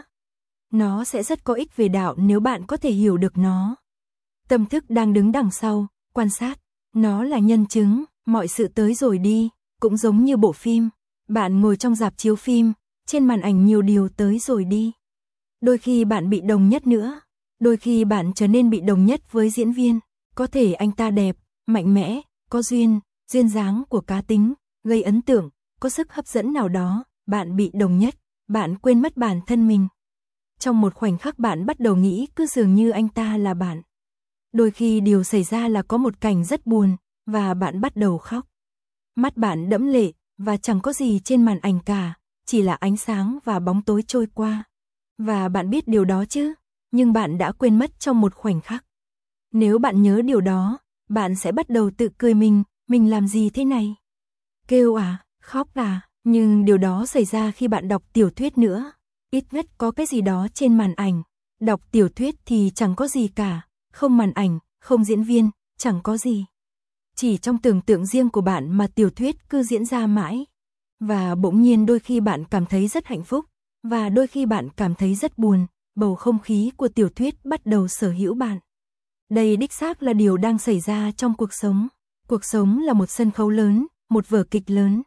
Nó sẽ rất có ích về đạo nếu bạn có thể hiểu được nó. Tâm thức đang đứng đằng sau, quan sát, nó là nhân chứng, mọi sự tới rồi đi, cũng giống như bộ phim. Bạn ngồi trong rạp chiếu phim, trên màn ảnh nhiều điều tới rồi đi. Đôi khi bạn bị đồng nhất nữa, đôi khi bạn trở nên bị đồng nhất với diễn viên. Có thể anh ta đẹp, mạnh mẽ, có duyên, duyên dáng của cá tính, gây ấn tượng, có sức hấp dẫn nào đó, bạn bị đồng nhất, bạn quên mất bản thân mình. Trong một khoảnh khắc bạn bắt đầu nghĩ cứ dường như anh ta là bạn. Đôi khi điều xảy ra là có một cảnh rất buồn, và bạn bắt đầu khóc. Mắt bạn đẫm lệ, và chẳng có gì trên màn ảnh cả, chỉ là ánh sáng và bóng tối trôi qua. Và bạn biết điều đó chứ, nhưng bạn đã quên mất trong một khoảnh khắc. Nếu bạn nhớ điều đó, bạn sẽ bắt đầu tự cười mình, mình làm gì thế này? Kêu à, khóc à, nhưng điều đó xảy ra khi bạn đọc tiểu thuyết nữa. Ít nhất có cái gì đó trên màn ảnh. Đọc tiểu thuyết thì chẳng có gì cả, không màn ảnh, không diễn viên, chẳng có gì. Chỉ trong tưởng tượng riêng của bạn mà tiểu thuyết cứ diễn ra mãi. Và bỗng nhiên đôi khi bạn cảm thấy rất hạnh phúc, và đôi khi bạn cảm thấy rất buồn, bầu không khí của tiểu thuyết bắt đầu sở hữu bạn. Đây đích xác là điều đang xảy ra trong cuộc sống. Cuộc sống là một sân khấu lớn, một vở kịch lớn.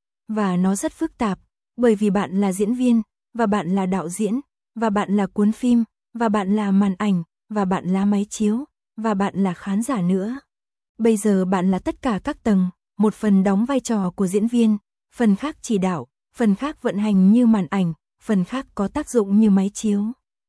Và nó rất phức tạp, bởi vì bạn là diễn viên, và bạn là đạo diễn, và bạn là cuốn phim, và bạn là màn ảnh, và bạn là máy chiếu, và bạn là khán giả nữa. Bây giờ bạn là tất cả các tầng, một phần đóng vai trò của diễn viên, phần khác chỉ đạo, phần khác vận hành như màn ảnh, phần khác có tác dụng như máy chiếu.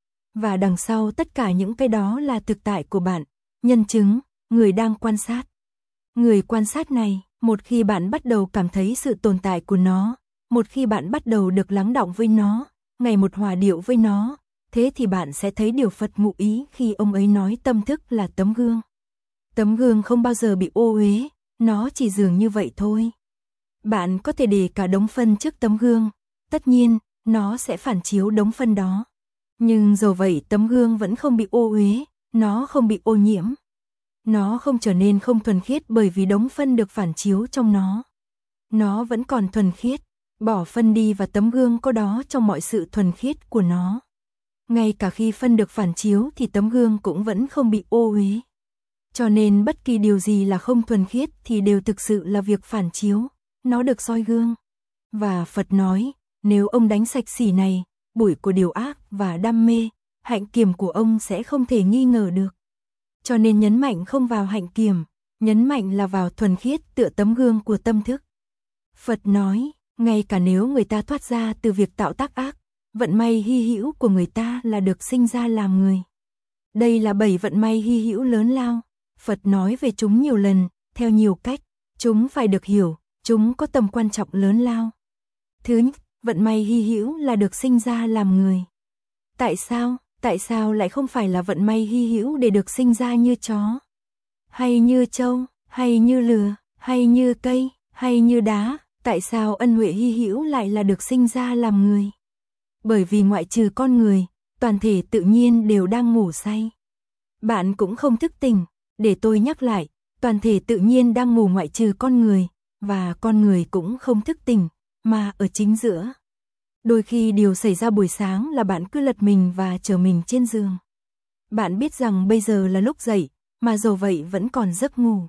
Và đằng sau tất cả những cái đó là thực tại của bạn, nhân chứng, người đang quan sát. Người quan sát này, một khi bạn bắt đầu cảm thấy sự tồn tại của nó, một khi bạn bắt đầu được lắng đọng với nó, ngày một hòa điệu với nó, thế thì bạn sẽ thấy điều Phật ngụ ý khi ông ấy nói tâm thức là tấm gương. Tấm gương không bao giờ bị ô uế, nó chỉ dường như vậy thôi. Bạn có thể để cả đống phân trước tấm gương, tất nhiên, nó sẽ phản chiếu đống phân đó. Nhưng dù vậy tấm gương vẫn không bị ô uế, nó không bị ô nhiễm. Nó không trở nên không thuần khiết bởi vì đống phân được phản chiếu trong nó. Nó vẫn còn thuần khiết, bỏ phân đi và tấm gương có đó trong mọi sự thuần khiết của nó. Ngay cả khi phân được phản chiếu thì tấm gương cũng vẫn không bị ô uế. Cho nên bất kỳ điều gì là không thuần khiết thì đều thực sự là việc phản chiếu, nó được soi gương. Và Phật nói, nếu ông đánh sạch xỉ này, bụi của điều ác và đam mê, hạnh kiểm của ông sẽ không thể nghi ngờ được. Cho nên nhấn mạnh không vào hạnh kiểm, nhấn mạnh là vào thuần khiết tựa tấm gương của tâm thức. Phật nói, ngay cả nếu người ta thoát ra từ việc tạo tác ác, vận may hy hữu của người ta là được sinh ra làm người. Đây là bảy vận may hy hữu lớn lao. Phật nói về chúng nhiều lần, theo nhiều cách, chúng phải được hiểu, chúng có tầm quan trọng lớn lao. Thứ nhất, vận may hy hữu là được sinh ra làm người. Tại sao? Tại sao lại không phải là vận may hy hữu để được sinh ra như chó, hay như trâu, hay như lừa, hay như cây, hay như đá? Tại sao ân huệ hy hữu lại là được sinh ra làm người? Bởi vì ngoại trừ con người, toàn thể tự nhiên đều đang ngủ say. Bạn cũng không thức tỉnh, để tôi nhắc lại, toàn thể tự nhiên đang ngủ ngoại trừ con người, và con người cũng không thức tỉnh, mà ở chính giữa. Đôi khi điều xảy ra buổi sáng là bạn cứ lật mình và trở mình trên giường. Bạn biết rằng bây giờ là lúc dậy, mà dầu vậy vẫn còn giấc ngủ.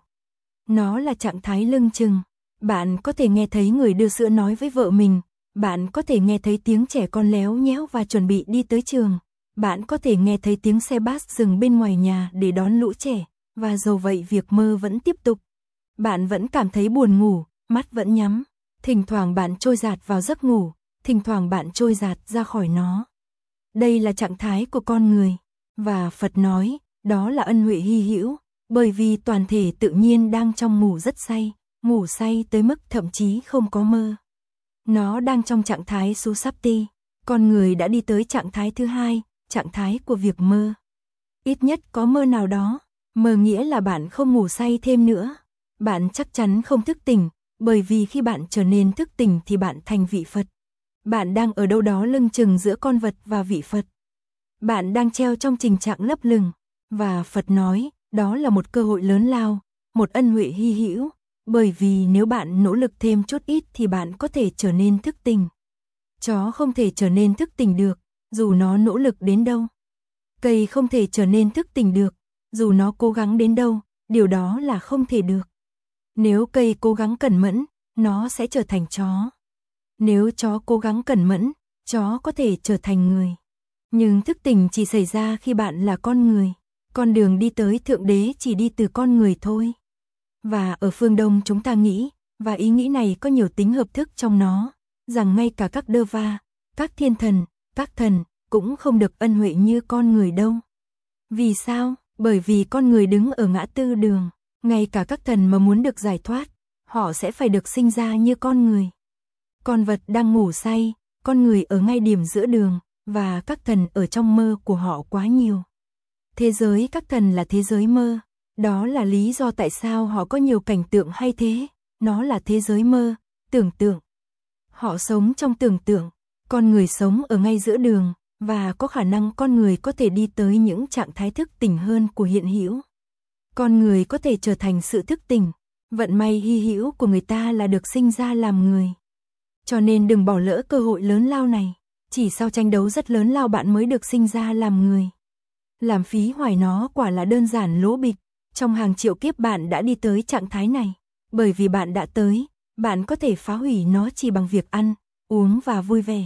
Nó là trạng thái lưng chừng. Bạn có thể nghe thấy người đưa sữa nói với vợ mình, bạn có thể nghe thấy tiếng trẻ con léo nhéo và chuẩn bị đi tới trường, bạn có thể nghe thấy tiếng xe bus dừng bên ngoài nhà để đón lũ trẻ, và dầu vậy việc mơ vẫn tiếp tục. Bạn vẫn cảm thấy buồn ngủ, mắt vẫn nhắm, thỉnh thoảng bạn trôi dạt vào giấc ngủ, thỉnh thoảng bạn trôi dạt ra khỏi nó. Đây là trạng thái của con người, và Phật nói, đó là ân huệ hy hữu, bởi vì toàn thể tự nhiên đang trong ngủ rất say, ngủ say tới mức thậm chí không có mơ. Nó đang trong trạng thái Susapti, con người đã đi tới trạng thái thứ hai, trạng thái của việc mơ. Ít nhất có mơ nào đó, mơ nghĩa là bạn không ngủ say thêm nữa. Bạn chắc chắn không thức tỉnh, bởi vì khi bạn trở nên thức tỉnh thì bạn thành vị Phật. Bạn đang ở đâu đó lưng chừng giữa con vật và vị Phật. Bạn đang treo trong tình trạng lấp lửng, và Phật nói, đó là một cơ hội lớn lao, một ân huệ hy hữu, bởi vì nếu bạn nỗ lực thêm chút ít thì bạn có thể trở nên thức tỉnh. Chó không thể trở nên thức tỉnh được, dù nó nỗ lực đến đâu. Cây không thể trở nên thức tỉnh được, dù nó cố gắng đến đâu, điều đó là không thể được. Nếu cây cố gắng cẩn mẫn, nó sẽ trở thành chó. Nếu chó cố gắng cẩn mẫn, chó có thể trở thành người. Nhưng thức tỉnh chỉ xảy ra khi bạn là con người. Con đường đi tới Thượng Đế chỉ đi từ con người thôi. Và ở phương Đông chúng ta nghĩ, và ý nghĩ này có nhiều tính hợp thức trong nó, rằng ngay cả các đơ va, các thiên thần, các thần, cũng không được ân huệ như con người đâu. Vì sao? Bởi vì con người đứng ở ngã tư đường, ngay cả các thần mà muốn được giải thoát, họ sẽ phải được sinh ra như con người. Con vật đang ngủ say, con người ở ngay điểm giữa đường, và các thần ở trong mơ của họ quá nhiều. Thế giới các thần là thế giới mơ, đó là lý do tại sao họ có nhiều cảnh tượng hay thế, nó là thế giới mơ, tưởng tượng. Họ sống trong tưởng tượng, con người sống ở ngay giữa đường, và có khả năng con người có thể đi tới những trạng thái thức tỉnh hơn của hiện hữu. Con người có thể trở thành sự thức tỉnh, vận may hy hữu của người ta là được sinh ra làm người. Cho nên đừng bỏ lỡ cơ hội lớn lao này, chỉ sau tranh đấu rất lớn lao bạn mới được sinh ra làm người. Làm phí hoài nó quả là đơn giản lố bịch, trong hàng triệu kiếp bạn đã đi tới trạng thái này, bởi vì bạn đã tới, bạn có thể phá hủy nó chỉ bằng việc ăn, uống và vui vẻ.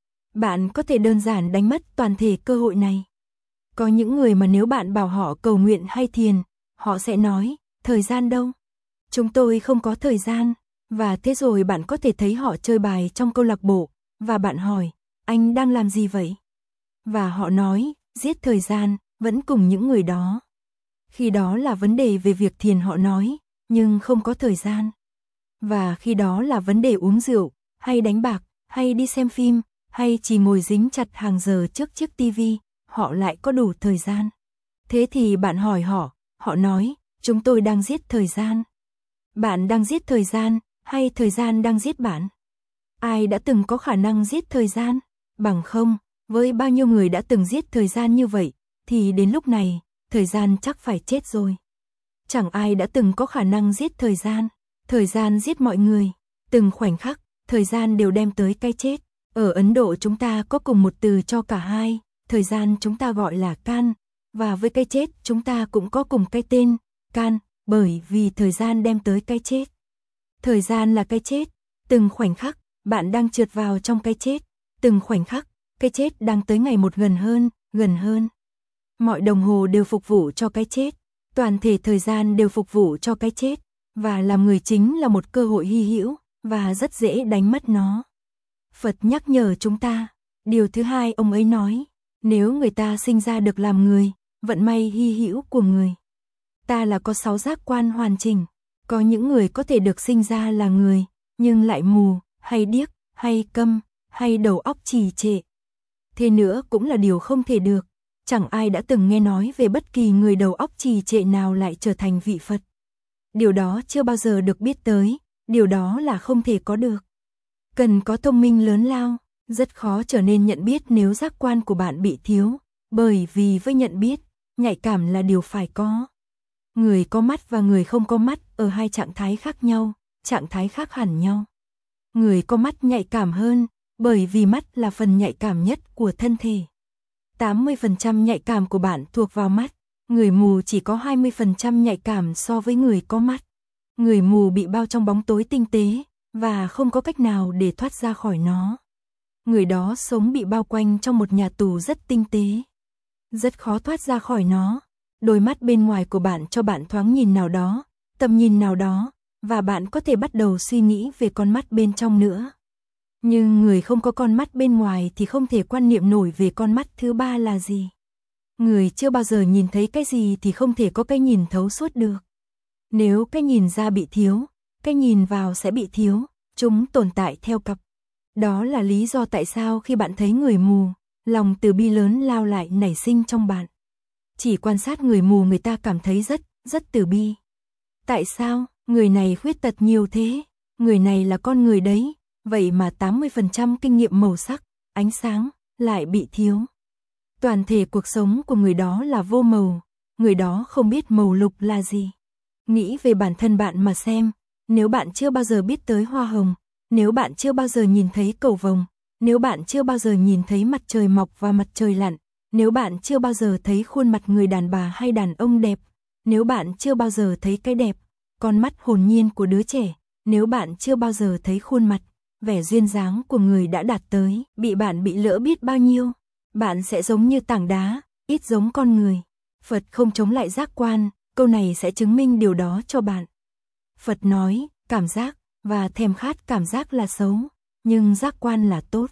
Bạn có thể đơn giản đánh mất toàn thể cơ hội này. Có những người mà nếu bạn bảo họ cầu nguyện hay thiền, họ sẽ nói, thời gian đâu? Chúng tôi không có thời gian. Và thế rồi bạn có thể thấy họ chơi bài trong câu lạc bộ, và bạn hỏi, anh đang làm gì vậy? Và họ nói, giết thời gian, vẫn cùng những người đó. Khi đó là vấn đề về việc thiền họ nói, nhưng không có thời gian. Và khi đó là vấn đề uống rượu, hay đánh bạc, hay đi xem phim, hay chỉ ngồi dính chặt hàng giờ trước chiếc tivi, họ lại có đủ thời gian. Thế thì bạn hỏi họ, họ nói, chúng tôi đang giết thời gian. Bạn đang giết thời gian, hay thời gian đang giết bạn? Ai đã từng có khả năng giết thời gian? Bằng không, với bao nhiêu người đã từng giết thời gian như vậy, thì đến lúc này, thời gian chắc phải chết rồi. Chẳng ai đã từng có khả năng giết thời gian. Thời gian giết mọi người. Từng khoảnh khắc, thời gian đều đem tới cái chết. Ở Ấn Độ chúng ta có cùng một từ cho cả hai. Thời gian chúng ta gọi là can. Và với cái chết chúng ta cũng có cùng cái tên, can, bởi vì thời gian đem tới cái chết. Thời gian là cái chết. Từng khoảnh khắc, bạn đang trượt vào trong cái chết. Từng khoảnh khắc, cái chết đang tới ngày một gần hơn, gần hơn. Mọi đồng hồ đều phục vụ cho cái chết. Toàn thể thời gian đều phục vụ cho cái chết. Và làm người chính là một cơ hội hy hữu, và rất dễ đánh mất nó. Phật nhắc nhở chúng ta. Điều thứ hai ông ấy nói, nếu người ta sinh ra được làm người, vận may hy hữu của người. Ta là có sáu giác quan hoàn chỉnh. Có những người có thể được sinh ra là người, nhưng lại mù, hay điếc, hay câm, hay đầu óc trì trệ. Thế nữa cũng là điều không thể được. Chẳng ai đã từng nghe nói về bất kỳ người đầu óc trì trệ nào lại trở thành vị Phật. Điều đó chưa bao giờ được biết tới, điều đó là không thể có được. Cần có thông minh lớn lao, rất khó trở nên nhận biết nếu giác quan của bạn bị thiếu, bởi vì với nhận biết, nhạy cảm là điều phải có. Người có mắt và người không có mắt ở hai trạng thái khác nhau, trạng thái khác hẳn nhau. Người có mắt nhạy cảm hơn, bởi vì mắt là phần nhạy cảm nhất của thân thể. tám mươi phần trăm nhạy cảm của bạn thuộc vào mắt, người mù chỉ có hai mươi phần trăm nhạy cảm so với người có mắt. Người mù bị bao trong bóng tối tinh tế, và không có cách nào để thoát ra khỏi nó. Người đó sống bị bao quanh trong một nhà tù rất tinh tế. Rất khó thoát ra khỏi nó. Đôi mắt bên ngoài của bạn cho bạn thoáng nhìn nào đó, tầm nhìn nào đó, và bạn có thể bắt đầu suy nghĩ về con mắt bên trong nữa. Nhưng người không có con mắt bên ngoài thì không thể quan niệm nổi về con mắt thứ ba là gì. Người chưa bao giờ nhìn thấy cái gì thì không thể có cái nhìn thấu suốt được. Nếu cái nhìn ra bị thiếu, cái nhìn vào sẽ bị thiếu, chúng tồn tại theo cặp. Đó là lý do tại sao khi bạn thấy người mù, lòng từ bi lớn lao lại nảy sinh trong bạn. Chỉ quan sát người mù người ta cảm thấy rất, rất từ bi. Tại sao, người này khuyết tật nhiều thế, người này là con người đấy, vậy mà tám mươi phần trăm kinh nghiệm màu sắc, ánh sáng, lại bị thiếu. Toàn thể cuộc sống của người đó là vô màu, người đó không biết màu lục là gì. Nghĩ về bản thân bạn mà xem, nếu bạn chưa bao giờ biết tới hoa hồng, nếu bạn chưa bao giờ nhìn thấy cầu vồng, nếu bạn chưa bao giờ nhìn thấy mặt trời mọc và mặt trời lặn, nếu bạn chưa bao giờ thấy khuôn mặt người đàn bà hay đàn ông đẹp, nếu bạn chưa bao giờ thấy cái đẹp, con mắt hồn nhiên của đứa trẻ, nếu bạn chưa bao giờ thấy khuôn mặt, vẻ duyên dáng của người đã đạt tới, bị bạn bị lỡ biết bao nhiêu, bạn sẽ giống như tảng đá, ít giống con người. Phật không chống lại giác quan, câu này sẽ chứng minh điều đó cho bạn. Phật nói, cảm giác và thèm khát cảm giác là xấu, nhưng giác quan là tốt.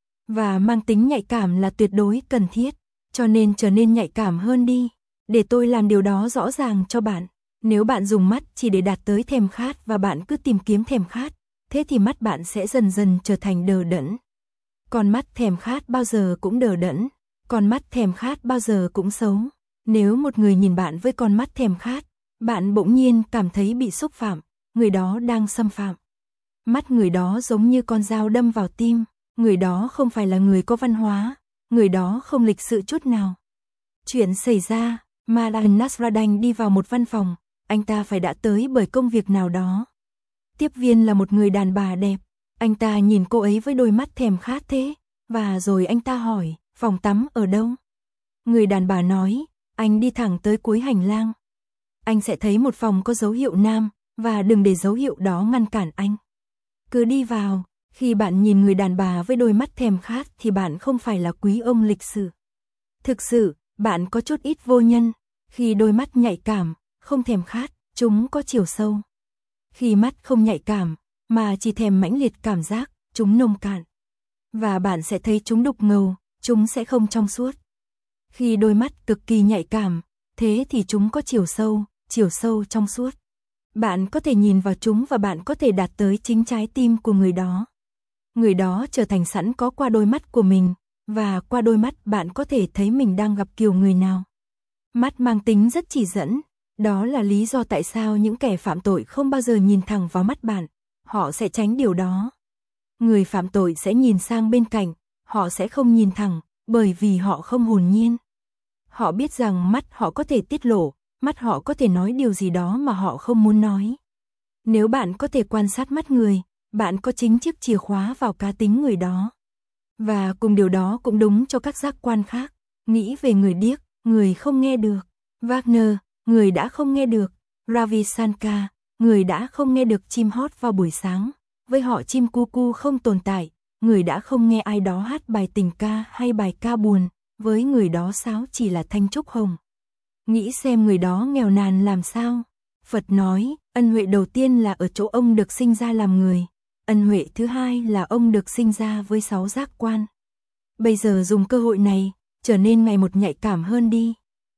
Và mang tính nhạy cảm là tuyệt đối cần thiết, cho nên trở nên nhạy cảm hơn đi. Để tôi làm điều đó rõ ràng cho bạn. Nếu bạn dùng mắt chỉ để đạt tới thèm khát và bạn cứ tìm kiếm thèm khát, thế thì mắt bạn sẽ dần dần trở thành đờ đẫn. Con mắt thèm khát bao giờ cũng đờ đẫn, con mắt thèm khát bao giờ cũng xấu. Nếu một người nhìn bạn với con mắt thèm khát, bạn bỗng nhiên cảm thấy bị xúc phạm, người đó đang xâm phạm. Mắt người đó giống như con dao đâm vào tim, người đó không phải là người có văn hóa, người đó không lịch sự chút nào. Chuyện xảy ra, Madan Nasruddin đi vào một văn phòng, anh ta phải đã tới bởi công việc nào đó. Tiếp viên là một người đàn bà đẹp, anh ta nhìn cô ấy với đôi mắt thèm khát thế, và rồi anh ta hỏi, phòng tắm ở đâu? Người đàn bà nói, anh đi thẳng tới cuối hành lang. Anh sẽ thấy một phòng có dấu hiệu nam, và đừng để dấu hiệu đó ngăn cản anh. Cứ đi vào, khi bạn nhìn người đàn bà với đôi mắt thèm khát thì bạn không phải là quý ông lịch sự. Thực sự, bạn có chút ít vô nhân, khi đôi mắt nhạy cảm, không thèm khát, chúng có chiều sâu. Khi mắt không nhạy cảm, mà chỉ thèm mãnh liệt cảm giác, chúng nông cạn. Và bạn sẽ thấy chúng đục ngầu, chúng sẽ không trong suốt. Khi đôi mắt cực kỳ nhạy cảm, thế thì chúng có chiều sâu, chiều sâu trong suốt. Bạn có thể nhìn vào chúng và bạn có thể đạt tới chính trái tim của người đó. Người đó trở thành sẵn có qua đôi mắt của mình, và qua đôi mắt bạn có thể thấy mình đang gặp kiểu người nào. Mắt mang tính rất chỉ dẫn, đó là lý do tại sao những kẻ phạm tội không bao giờ nhìn thẳng vào mắt bạn. họ sẽ tránh điều đó. Người phạm tội sẽ nhìn sang bên cạnh, họ sẽ không nhìn thẳng, bởi vì họ không hồn nhiên. Họ biết rằng mắt họ có thể tiết lộ, mắt họ có thể nói điều gì đó mà họ không muốn nói. Nếu bạn có thể quan sát mắt người, bạn có chính chiếc chìa khóa vào cá tính người đó. Và cùng điều đó cũng đúng cho các giác quan khác. Nghĩ về người điếc, người không nghe được. Wagner, người đã không nghe được. Ravi Shankar, người đã không nghe được chim hót vào buổi sáng. Với họ chim cu cu không tồn tại, người đã không nghe ai đó hát bài tình ca hay bài ca buồn, với người đó sáo chỉ là thanh trúc hồng. Nghĩ xem người đó nghèo nàn làm sao. Phật nói, ân huệ đầu tiên là ở chỗ ông được sinh ra làm người. Ân huệ thứ hai là ông được sinh ra với sáu giác quan. Bây giờ dùng cơ hội này, trở nên ngày một nhạy cảm hơn đi.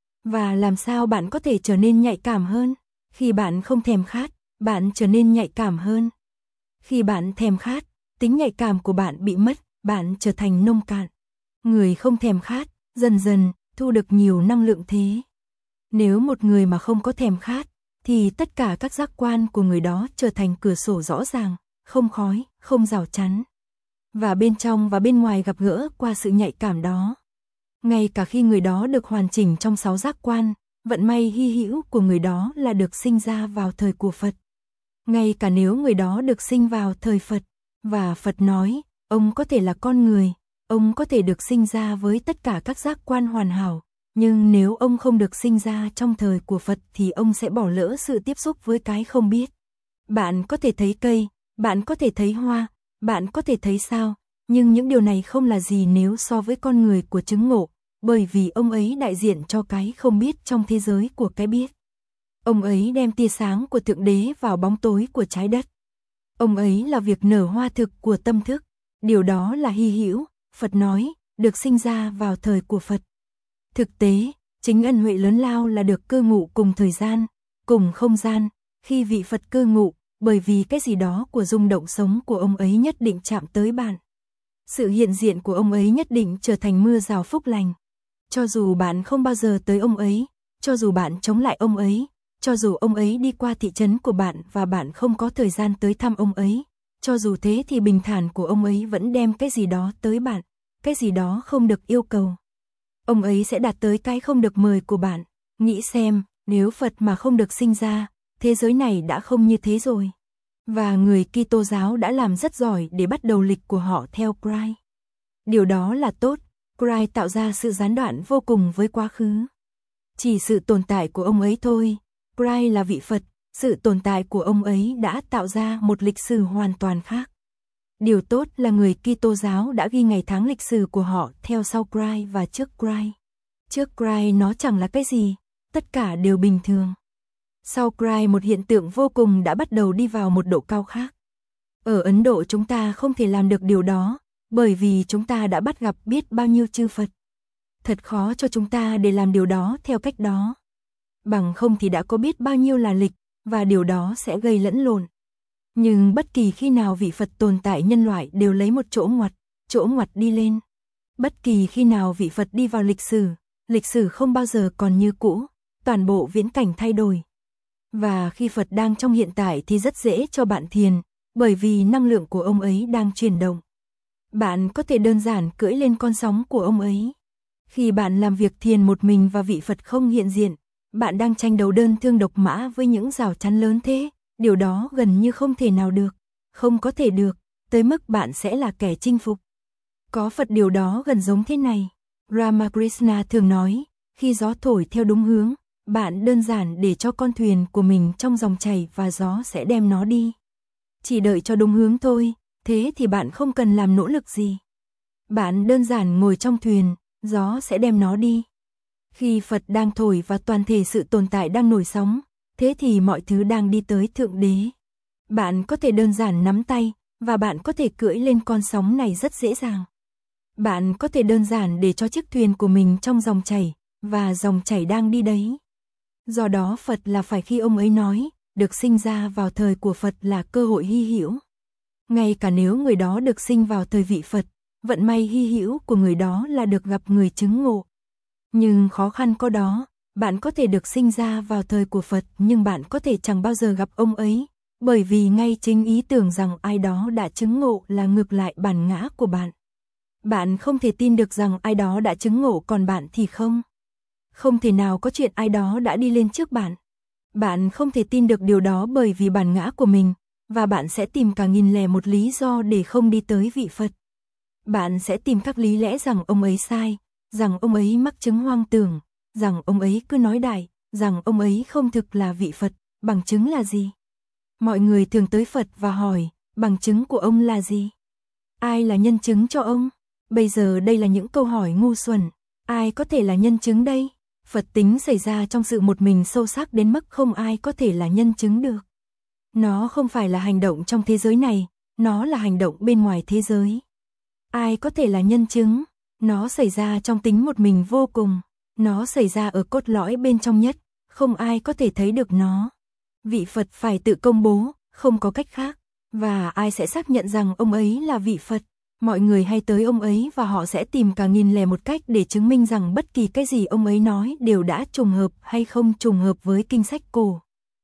Và làm sao bạn có thể trở nên nhạy cảm hơn? Khi bạn không thèm khát, bạn trở nên nhạy cảm hơn. Khi bạn thèm khát, tính nhạy cảm của bạn bị mất, bạn trở thành nông cạn. Người không thèm khát, dần dần, thu được nhiều năng lượng thế. Nếu một người mà không có thèm khát, thì tất cả các giác quan của người đó trở thành cửa sổ rõ ràng, không khói, không rào chắn. Và bên trong và bên ngoài gặp gỡ qua sự nhạy cảm đó. Ngay cả khi người đó được hoàn chỉnh trong sáu giác quan, vận may hy hữu của người đó là được sinh ra vào thời của Phật. Ngay cả nếu người đó được sinh vào thời Phật, và Phật nói, ông có thể là con người, ông có thể được sinh ra với tất cả các giác quan hoàn hảo, nhưng nếu ông không được sinh ra trong thời của Phật thì ông sẽ bỏ lỡ sự tiếp xúc với cái không biết. Bạn có thể thấy cây, bạn có thể thấy hoa, bạn có thể thấy sao, nhưng những điều này không là gì nếu so với con người của chứng ngộ, bởi vì ông ấy đại diện cho cái không biết trong thế giới của cái biết. Ông ấy đem tia sáng của Thượng Đế vào bóng tối của trái đất. Ông ấy là việc nở hoa thực của tâm thức, điều đó là hy hữu, Phật nói, được sinh ra vào thời của Phật. Thực tế, chính ân huệ lớn lao là được cư ngụ cùng thời gian, cùng không gian, khi vị Phật cư ngụ, bởi vì cái gì đó của rung động sống của ông ấy nhất định chạm tới bạn. Sự hiện diện của ông ấy nhất định trở thành mưa rào phúc lành. Cho dù bạn không bao giờ tới ông ấy, cho dù bạn chống lại ông ấy, cho dù ông ấy đi qua thị trấn của bạn và bạn không có thời gian tới thăm ông ấy, cho dù thế thì bình thản của ông ấy vẫn đem cái gì đó tới bạn, cái gì đó không được yêu cầu. Ông ấy sẽ đạt tới cái không được mời của bạn. Nghĩ xem, nếu Phật mà không được sinh ra, thế giới này đã không như thế rồi. Và người Kitô giáo đã làm rất giỏi để bắt đầu lịch của họ theo Christ. Điều đó là tốt, Christ tạo ra sự gián đoạn vô cùng với quá khứ. Chỉ sự tồn tại của ông ấy thôi, Christ là vị Phật, sự tồn tại của ông ấy đã tạo ra một lịch sử hoàn toàn khác. Điều tốt là người Kitô giáo đã ghi ngày tháng lịch sử của họ theo sau Christ và trước Christ. Trước Christ nó chẳng là cái gì, tất cả đều bình thường. Sau Christ một hiện tượng vô cùng đã bắt đầu đi vào một độ cao khác. Ở Ấn Độ chúng ta không thể làm được điều đó, bởi vì chúng ta đã bắt gặp biết bao nhiêu chư Phật. Thật khó cho chúng ta để làm điều đó theo cách đó. Bằng không thì đã có biết bao nhiêu là lịch, và điều đó sẽ gây lẫn lộn. Nhưng bất kỳ khi nào vị Phật tồn tại nhân loại đều lấy một chỗ ngoặt, chỗ ngoặt đi lên. Bất kỳ khi nào vị Phật đi vào lịch sử, lịch sử không bao giờ còn như cũ, toàn bộ viễn cảnh thay đổi. Và khi Phật đang trong hiện tại thì rất dễ cho bạn thiền, bởi vì năng lượng của ông ấy đang chuyển động. Bạn có thể đơn giản cưỡi lên con sóng của ông ấy. Khi bạn làm việc thiền một mình và vị Phật không hiện diện, bạn đang tranh đấu đơn thương độc mã với những rào chắn lớn thế, điều đó gần như không thể nào được, không có thể được, tới mức bạn sẽ là kẻ chinh phục. Có Phật điều đó gần giống thế này. Ramakrishna thường nói, khi gió thổi theo đúng hướng, bạn đơn giản để cho con thuyền của mình trong dòng chảy và gió sẽ đem nó đi. Chỉ đợi cho đúng hướng thôi, thế thì bạn không cần làm nỗ lực gì. Bạn đơn giản ngồi trong thuyền, gió sẽ đem nó đi. Khi Phật đang thổi và toàn thể sự tồn tại đang nổi sóng, thế thì mọi thứ đang đi tới Thượng Đế. Bạn có thể đơn giản nắm tay, và bạn có thể cưỡi lên con sóng này rất dễ dàng. Bạn có thể đơn giản để cho chiếc thuyền của mình trong dòng chảy, và dòng chảy đang đi đấy. Do đó Phật là phải khi ông ấy nói, được sinh ra vào thời của Phật là cơ hội hy hữu. Ngay cả nếu người đó được sinh vào thời vị Phật, vận may hy hữu của người đó là được gặp người chứng ngộ. Nhưng khó khăn có đó, bạn có thể được sinh ra vào thời của Phật nhưng bạn có thể chẳng bao giờ gặp ông ấy, Bởi vì ngay chính ý tưởng rằng ai đó đã chứng ngộ là ngược lại bản ngã của bạn. Bạn không thể tin được rằng ai đó đã chứng ngộ còn bạn thì không. Không thể nào có chuyện ai đó đã đi lên trước bạn. Bạn không thể tin được điều đó bởi vì bản ngã của mình, và bạn sẽ tìm cả nghìn lẻ một lý do để không đi tới vị Phật. Bạn sẽ tìm các lý lẽ rằng ông ấy sai, rằng ông ấy mắc chứng hoang tưởng, rằng ông ấy cứ nói đại, rằng ông ấy không thực là vị Phật. Bằng chứng là gì? Mọi người thường tới Phật và hỏi, bằng chứng của ông là gì? Ai là nhân chứng cho ông? Bây giờ đây là những câu hỏi ngu xuẩn. Ai có thể là nhân chứng đây? Phật tính xảy ra trong sự một mình sâu sắc đến mức không ai có thể là nhân chứng được. Nó không phải là hành động trong thế giới này, nó là hành động bên ngoài thế giới. Ai có thể là nhân chứng? Nó xảy ra trong tính một mình vô cùng. Nó xảy ra ở cốt lõi bên trong nhất, không ai có thể thấy được nó. Vị Phật phải tự công bố, không có cách khác. Và ai sẽ xác nhận rằng ông ấy là vị Phật? Mọi người hay tới ông ấy và họ sẽ tìm cả nghìn lẻ một cách để chứng minh rằng bất kỳ cái gì ông ấy nói đều đã trùng hợp hay không trùng hợp với kinh sách cổ.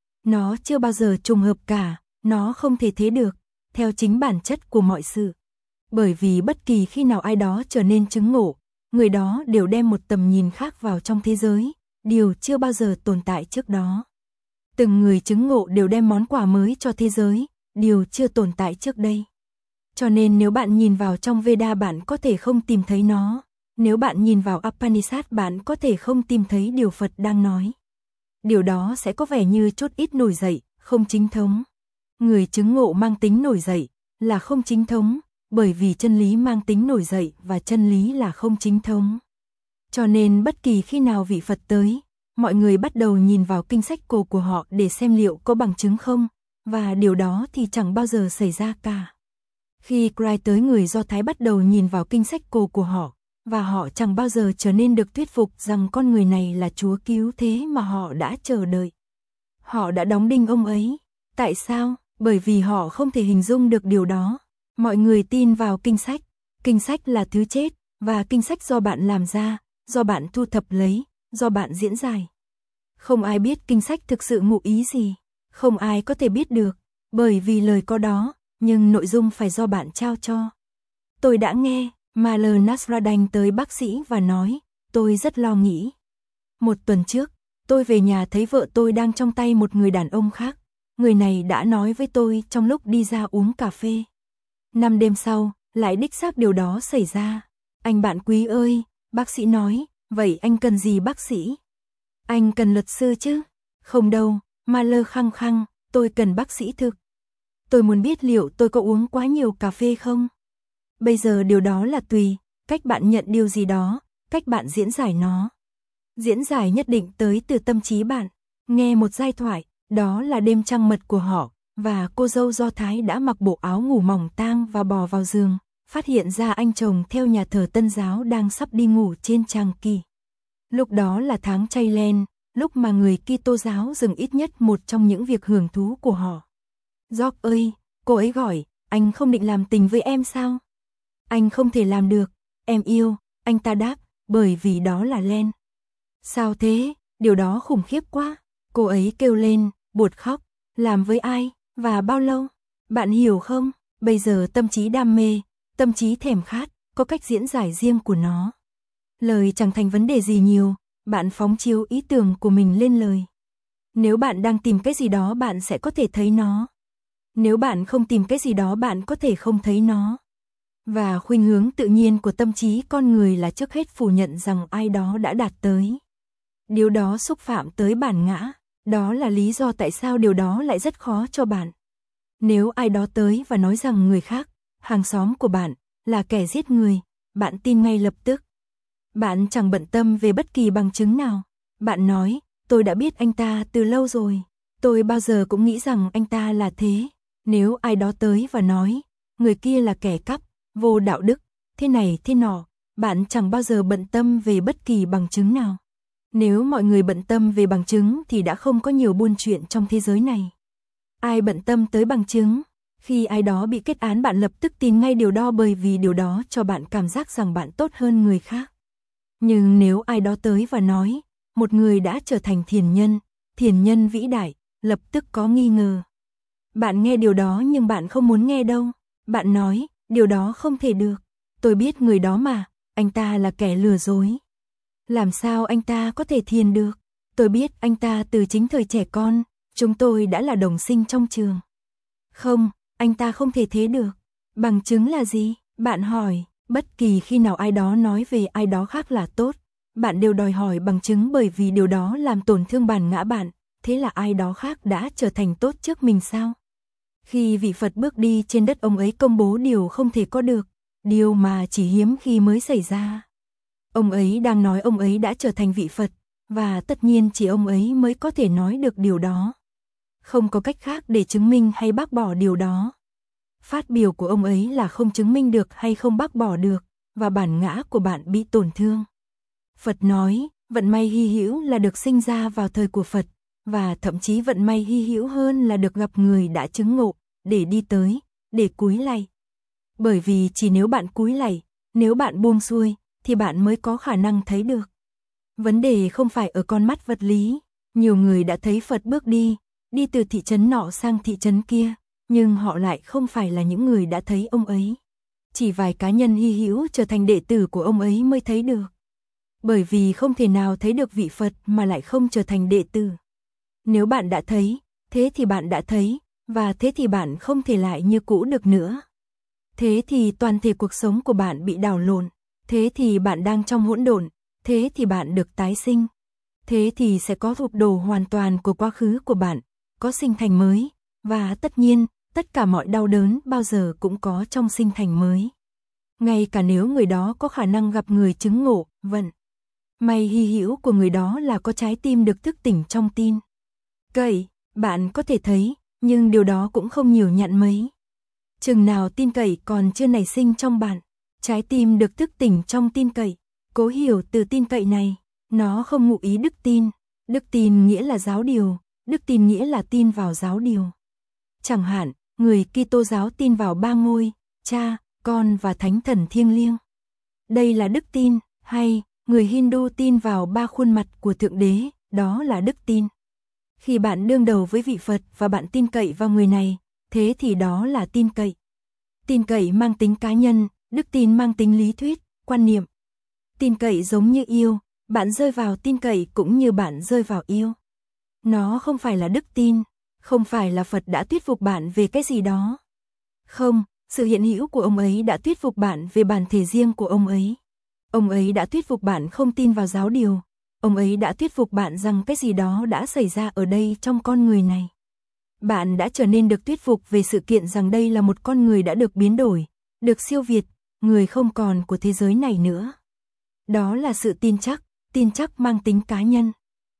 Nó chưa bao giờ trùng hợp cả, nó không thể thế được, theo chính bản chất của mọi sự. Bởi vì bất kỳ khi nào ai đó trở nên chứng ngộ, người đó đều đem một tầm nhìn khác vào trong thế giới, điều chưa bao giờ tồn tại trước đó. Từng người chứng ngộ đều đem món quà mới cho thế giới, điều chưa tồn tại trước đây. Cho nên nếu bạn nhìn vào trong Veda bạn có thể không tìm thấy nó, nếu bạn nhìn vào Upanishad bạn có thể không tìm thấy điều Phật đang nói. Điều đó sẽ có vẻ như chút ít nổi dậy, không chính thống. Người chứng ngộ mang tính nổi dậy, là không chính thống, bởi vì chân lý mang tính nổi dậy và chân lý là không chính thống. Cho nên bất kỳ khi nào vị Phật tới, mọi người bắt đầu nhìn vào kinh sách cổ của họ để xem liệu có bằng chứng không, và điều đó thì chẳng bao giờ xảy ra cả. Khi Christ tới người Do Thái bắt đầu nhìn vào kinh sách cổ của họ, và họ chẳng bao giờ trở nên được thuyết phục rằng con người này là Chúa cứu thế mà họ đã chờ đợi. Họ đã đóng đinh ông ấy. Tại sao? Bởi vì họ không thể hình dung được điều đó. Mọi người tin vào kinh sách. Kinh sách là thứ chết, và kinh sách do bạn làm ra, do bạn thu thập lấy, do bạn diễn giải. Không ai biết kinh sách thực sự ngụ ý gì. Không ai có thể biết được, bởi vì lời có đó, nhưng nội dung phải do bạn trao cho. Tôi đã nghe, Maler Nasruddin tới bác sĩ và nói, tôi rất lo nghĩ. Một tuần trước, tôi về nhà thấy vợ tôi đang trong tay một người đàn ông khác. Người này đã nói với tôi trong lúc đi ra uống cà phê. Năm đêm sau, lại đích xác điều đó xảy ra. Anh bạn quý ơi, bác sĩ nói, vậy anh cần gì bác sĩ? Anh cần luật sư chứ? Không đâu, Maler khăng khăng, tôi cần bác sĩ thực. Tôi muốn biết liệu tôi có uống quá nhiều cà phê không? Bây giờ điều đó là tùy, cách bạn nhận điều gì đó, cách bạn diễn giải nó. Diễn giải nhất định tới từ tâm trí bạn. Nghe một giai thoại, đó là đêm trăng mật của họ, và cô dâu Do Thái đã mặc bộ áo ngủ mỏng tang và bò vào giường, phát hiện ra anh chồng theo nhà thờ Tân giáo đang sắp đi ngủ trên tràng kỳ. Lúc đó là tháng chay len, lúc mà người Kitô giáo dừng ít nhất một trong những việc hưởng thú của họ. George ơi, cô ấy gọi, anh không định làm tình với em sao? Anh không thể làm được, em yêu, anh ta đáp, bởi vì đó là len. Sao thế, điều đó khủng khiếp quá. Cô ấy kêu lên, buột khóc, làm với ai, và bao lâu? Bạn hiểu không, bây giờ tâm trí đam mê, tâm trí thèm khát, có cách diễn giải riêng của nó. Lời chẳng thành vấn đề gì nhiều, bạn phóng chiếu ý tưởng của mình lên lời. Nếu bạn đang tìm cái gì đó bạn sẽ có thể thấy nó. Nếu bạn không tìm cái gì đó bạn có thể không thấy nó. Và khuynh hướng tự nhiên của tâm trí con người là trước hết phủ nhận rằng ai đó đã đạt tới. Điều đó xúc phạm tới bản ngã, đó là lý do tại sao điều đó lại rất khó cho bạn. Nếu ai đó tới và nói rằng người khác, hàng xóm của bạn, là kẻ giết người, bạn tin ngay lập tức. Bạn chẳng bận tâm về bất kỳ bằng chứng nào. Bạn nói, tôi đã biết anh ta từ lâu rồi. Tôi bao giờ cũng nghĩ rằng anh ta là thế. Nếu ai đó tới và nói, người kia là kẻ cắp, vô đạo đức, thế này thế nọ, bạn chẳng bao giờ bận tâm về bất kỳ bằng chứng nào. Nếu mọi người bận tâm về bằng chứng thì đã không có nhiều buôn chuyện trong thế giới này. Ai bận tâm tới bằng chứng? Khi ai đó bị kết án bạn lập tức tin ngay điều đó bởi vì điều đó cho bạn cảm giác rằng bạn tốt hơn người khác. Nhưng nếu ai đó tới và nói, một người đã trở thành thiền nhân, thiền nhân vĩ đại, lập tức có nghi ngờ. Bạn nghe điều đó nhưng bạn không muốn nghe đâu. Bạn nói, điều đó không thể được. Tôi biết người đó mà, anh ta là kẻ lừa dối. Làm sao anh ta có thể thiền được? Tôi biết anh ta từ chính thời trẻ con, chúng tôi đã là đồng sinh trong trường. Không, anh ta không thể thế được. Bằng chứng là gì? Bạn hỏi, bất kỳ khi nào ai đó nói về ai đó khác là tốt, bạn đều đòi hỏi bằng chứng bởi vì điều đó làm tổn thương bản ngã bạn, thế là ai đó khác đã trở thành tốt trước mình sao? Khi vị Phật bước đi trên đất ông ấy công bố điều không thể có được, điều mà chỉ hiếm khi mới xảy ra. Ông ấy đang nói ông ấy đã trở thành vị Phật, và tất nhiên chỉ ông ấy mới có thể nói được điều đó. Không có cách khác để chứng minh hay bác bỏ điều đó. Phát biểu của ông ấy là không chứng minh được hay không bác bỏ được, và bản ngã của bạn bị tổn thương. Phật nói, vận may hy hữu là được sinh ra vào thời của Phật, và thậm chí vận may hy hữu hơn là được gặp người đã chứng ngộ, để đi tới, để cúi lạy. Bởi vì chỉ nếu bạn cúi lạy, nếu bạn buông xuôi, thì bạn mới có khả năng thấy được. Vấn đề không phải ở con mắt vật lý, nhiều người đã thấy Phật bước đi, đi từ thị trấn nọ sang thị trấn kia, nhưng họ lại không phải là những người đã thấy ông ấy. Chỉ vài cá nhân hy hữu trở thành đệ tử của ông ấy mới thấy được. Bởi vì không thể nào thấy được vị Phật mà lại không trở thành đệ tử. Nếu bạn đã thấy, thế thì bạn đã thấy, và thế thì bạn không thể lại như cũ được nữa. Thế thì toàn thể cuộc sống của bạn bị đảo lộn, thế thì bạn đang trong hỗn độn, thế thì bạn được tái sinh. Thế thì sẽ có sụp đổ hoàn toàn của quá khứ của bạn, có sinh thành mới, và tất nhiên, tất cả mọi đau đớn bao giờ cũng có trong sinh thành mới. Ngay cả nếu người đó có khả năng gặp người chứng ngộ, vận may hy hữu của người đó là có trái tim được thức tỉnh trong tin cậy, bạn có thể thấy, nhưng điều đó cũng không nhiều nhặn mấy. Chừng nào tin cậy còn chưa nảy sinh trong bạn, trái tim được thức tỉnh trong tin cậy, cố hiểu từ tin cậy này, nó không ngụ ý đức tin. Đức tin nghĩa là giáo điều, đức tin nghĩa là tin vào giáo điều. Chẳng hạn, người Kitô giáo tin vào ba ngôi, Cha, Con và Thánh Thần thiêng liêng. Đây là đức tin, hay người Hindu tin vào ba khuôn mặt của Thượng Đế, đó là đức tin. Khi bạn đương đầu với vị Phật và bạn tin cậy vào người này, thế thì đó là tin cậy. Tin cậy mang tính cá nhân, đức tin mang tính lý thuyết, quan niệm. Tin cậy giống như yêu, bạn rơi vào tin cậy cũng như bạn rơi vào yêu. Nó không phải là đức tin, không phải là Phật đã thuyết phục bạn về cái gì đó. Không, sự hiện hữu của ông ấy đã thuyết phục bạn về bản thể riêng của ông ấy. Ông ấy đã thuyết phục bạn không tin vào giáo điều. Ông ấy đã thuyết phục bạn rằng cái gì đó đã xảy ra ở đây trong con người này. Bạn đã trở nên được thuyết phục về sự kiện rằng đây là một con người đã được biến đổi, được siêu việt, người không còn của thế giới này nữa. Đó là sự tin chắc, tin chắc mang tính cá nhân.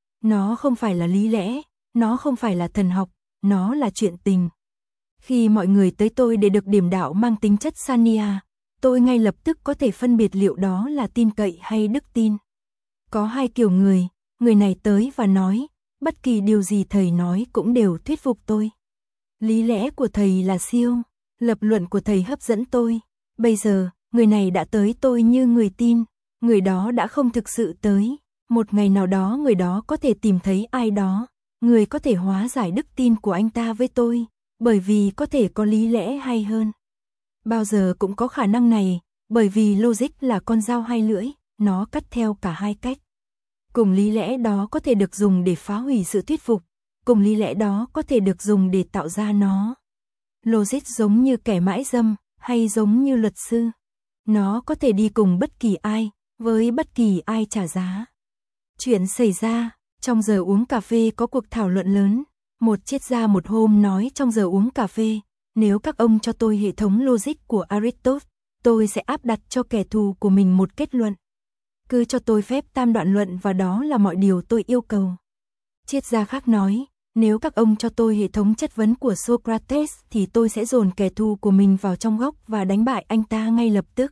Nó không phải là lý lẽ, nó không phải là thần học, nó là chuyện tình. Khi mọi người tới tôi để được điểm đạo mang tính chất Sanya, tôi ngay lập tức có thể phân biệt liệu đó là tin cậy hay đức tin. Có hai kiểu người, người này tới và nói, bất kỳ điều gì thầy nói cũng đều thuyết phục tôi. Lý lẽ của thầy là siêu, lập luận của thầy hấp dẫn tôi. Bây giờ, người này đã tới tôi như người tin, người đó đã không thực sự tới. Một ngày nào đó người đó có thể tìm thấy ai đó, người có thể hóa giải đức tin của anh ta với tôi, bởi vì có thể có lý lẽ hay hơn. Bao giờ cũng có khả năng này, bởi vì logic là con dao hai lưỡi, nó cắt theo cả hai cách. Cùng lý lẽ đó có thể được dùng để phá hủy sự thuyết phục, cùng lý lẽ đó có thể được dùng để tạo ra nó. Logic giống như kẻ mãi dâm, hay giống như luật sư. Nó có thể đi cùng bất kỳ ai, với bất kỳ ai trả giá. Chuyện xảy ra, trong giờ uống cà phê có cuộc thảo luận lớn. Một triết gia một hôm nói trong giờ uống cà phê, nếu các ông cho tôi hệ thống logic của Aristotle, tôi sẽ áp đặt cho kẻ thù của mình một kết luận. Cứ cho tôi phép tam đoạn luận và đó là mọi điều tôi yêu cầu. Triết gia khác nói, nếu các ông cho tôi hệ thống chất vấn của Socrates thì tôi sẽ dồn kẻ thù của mình vào trong góc và đánh bại anh ta ngay lập tức.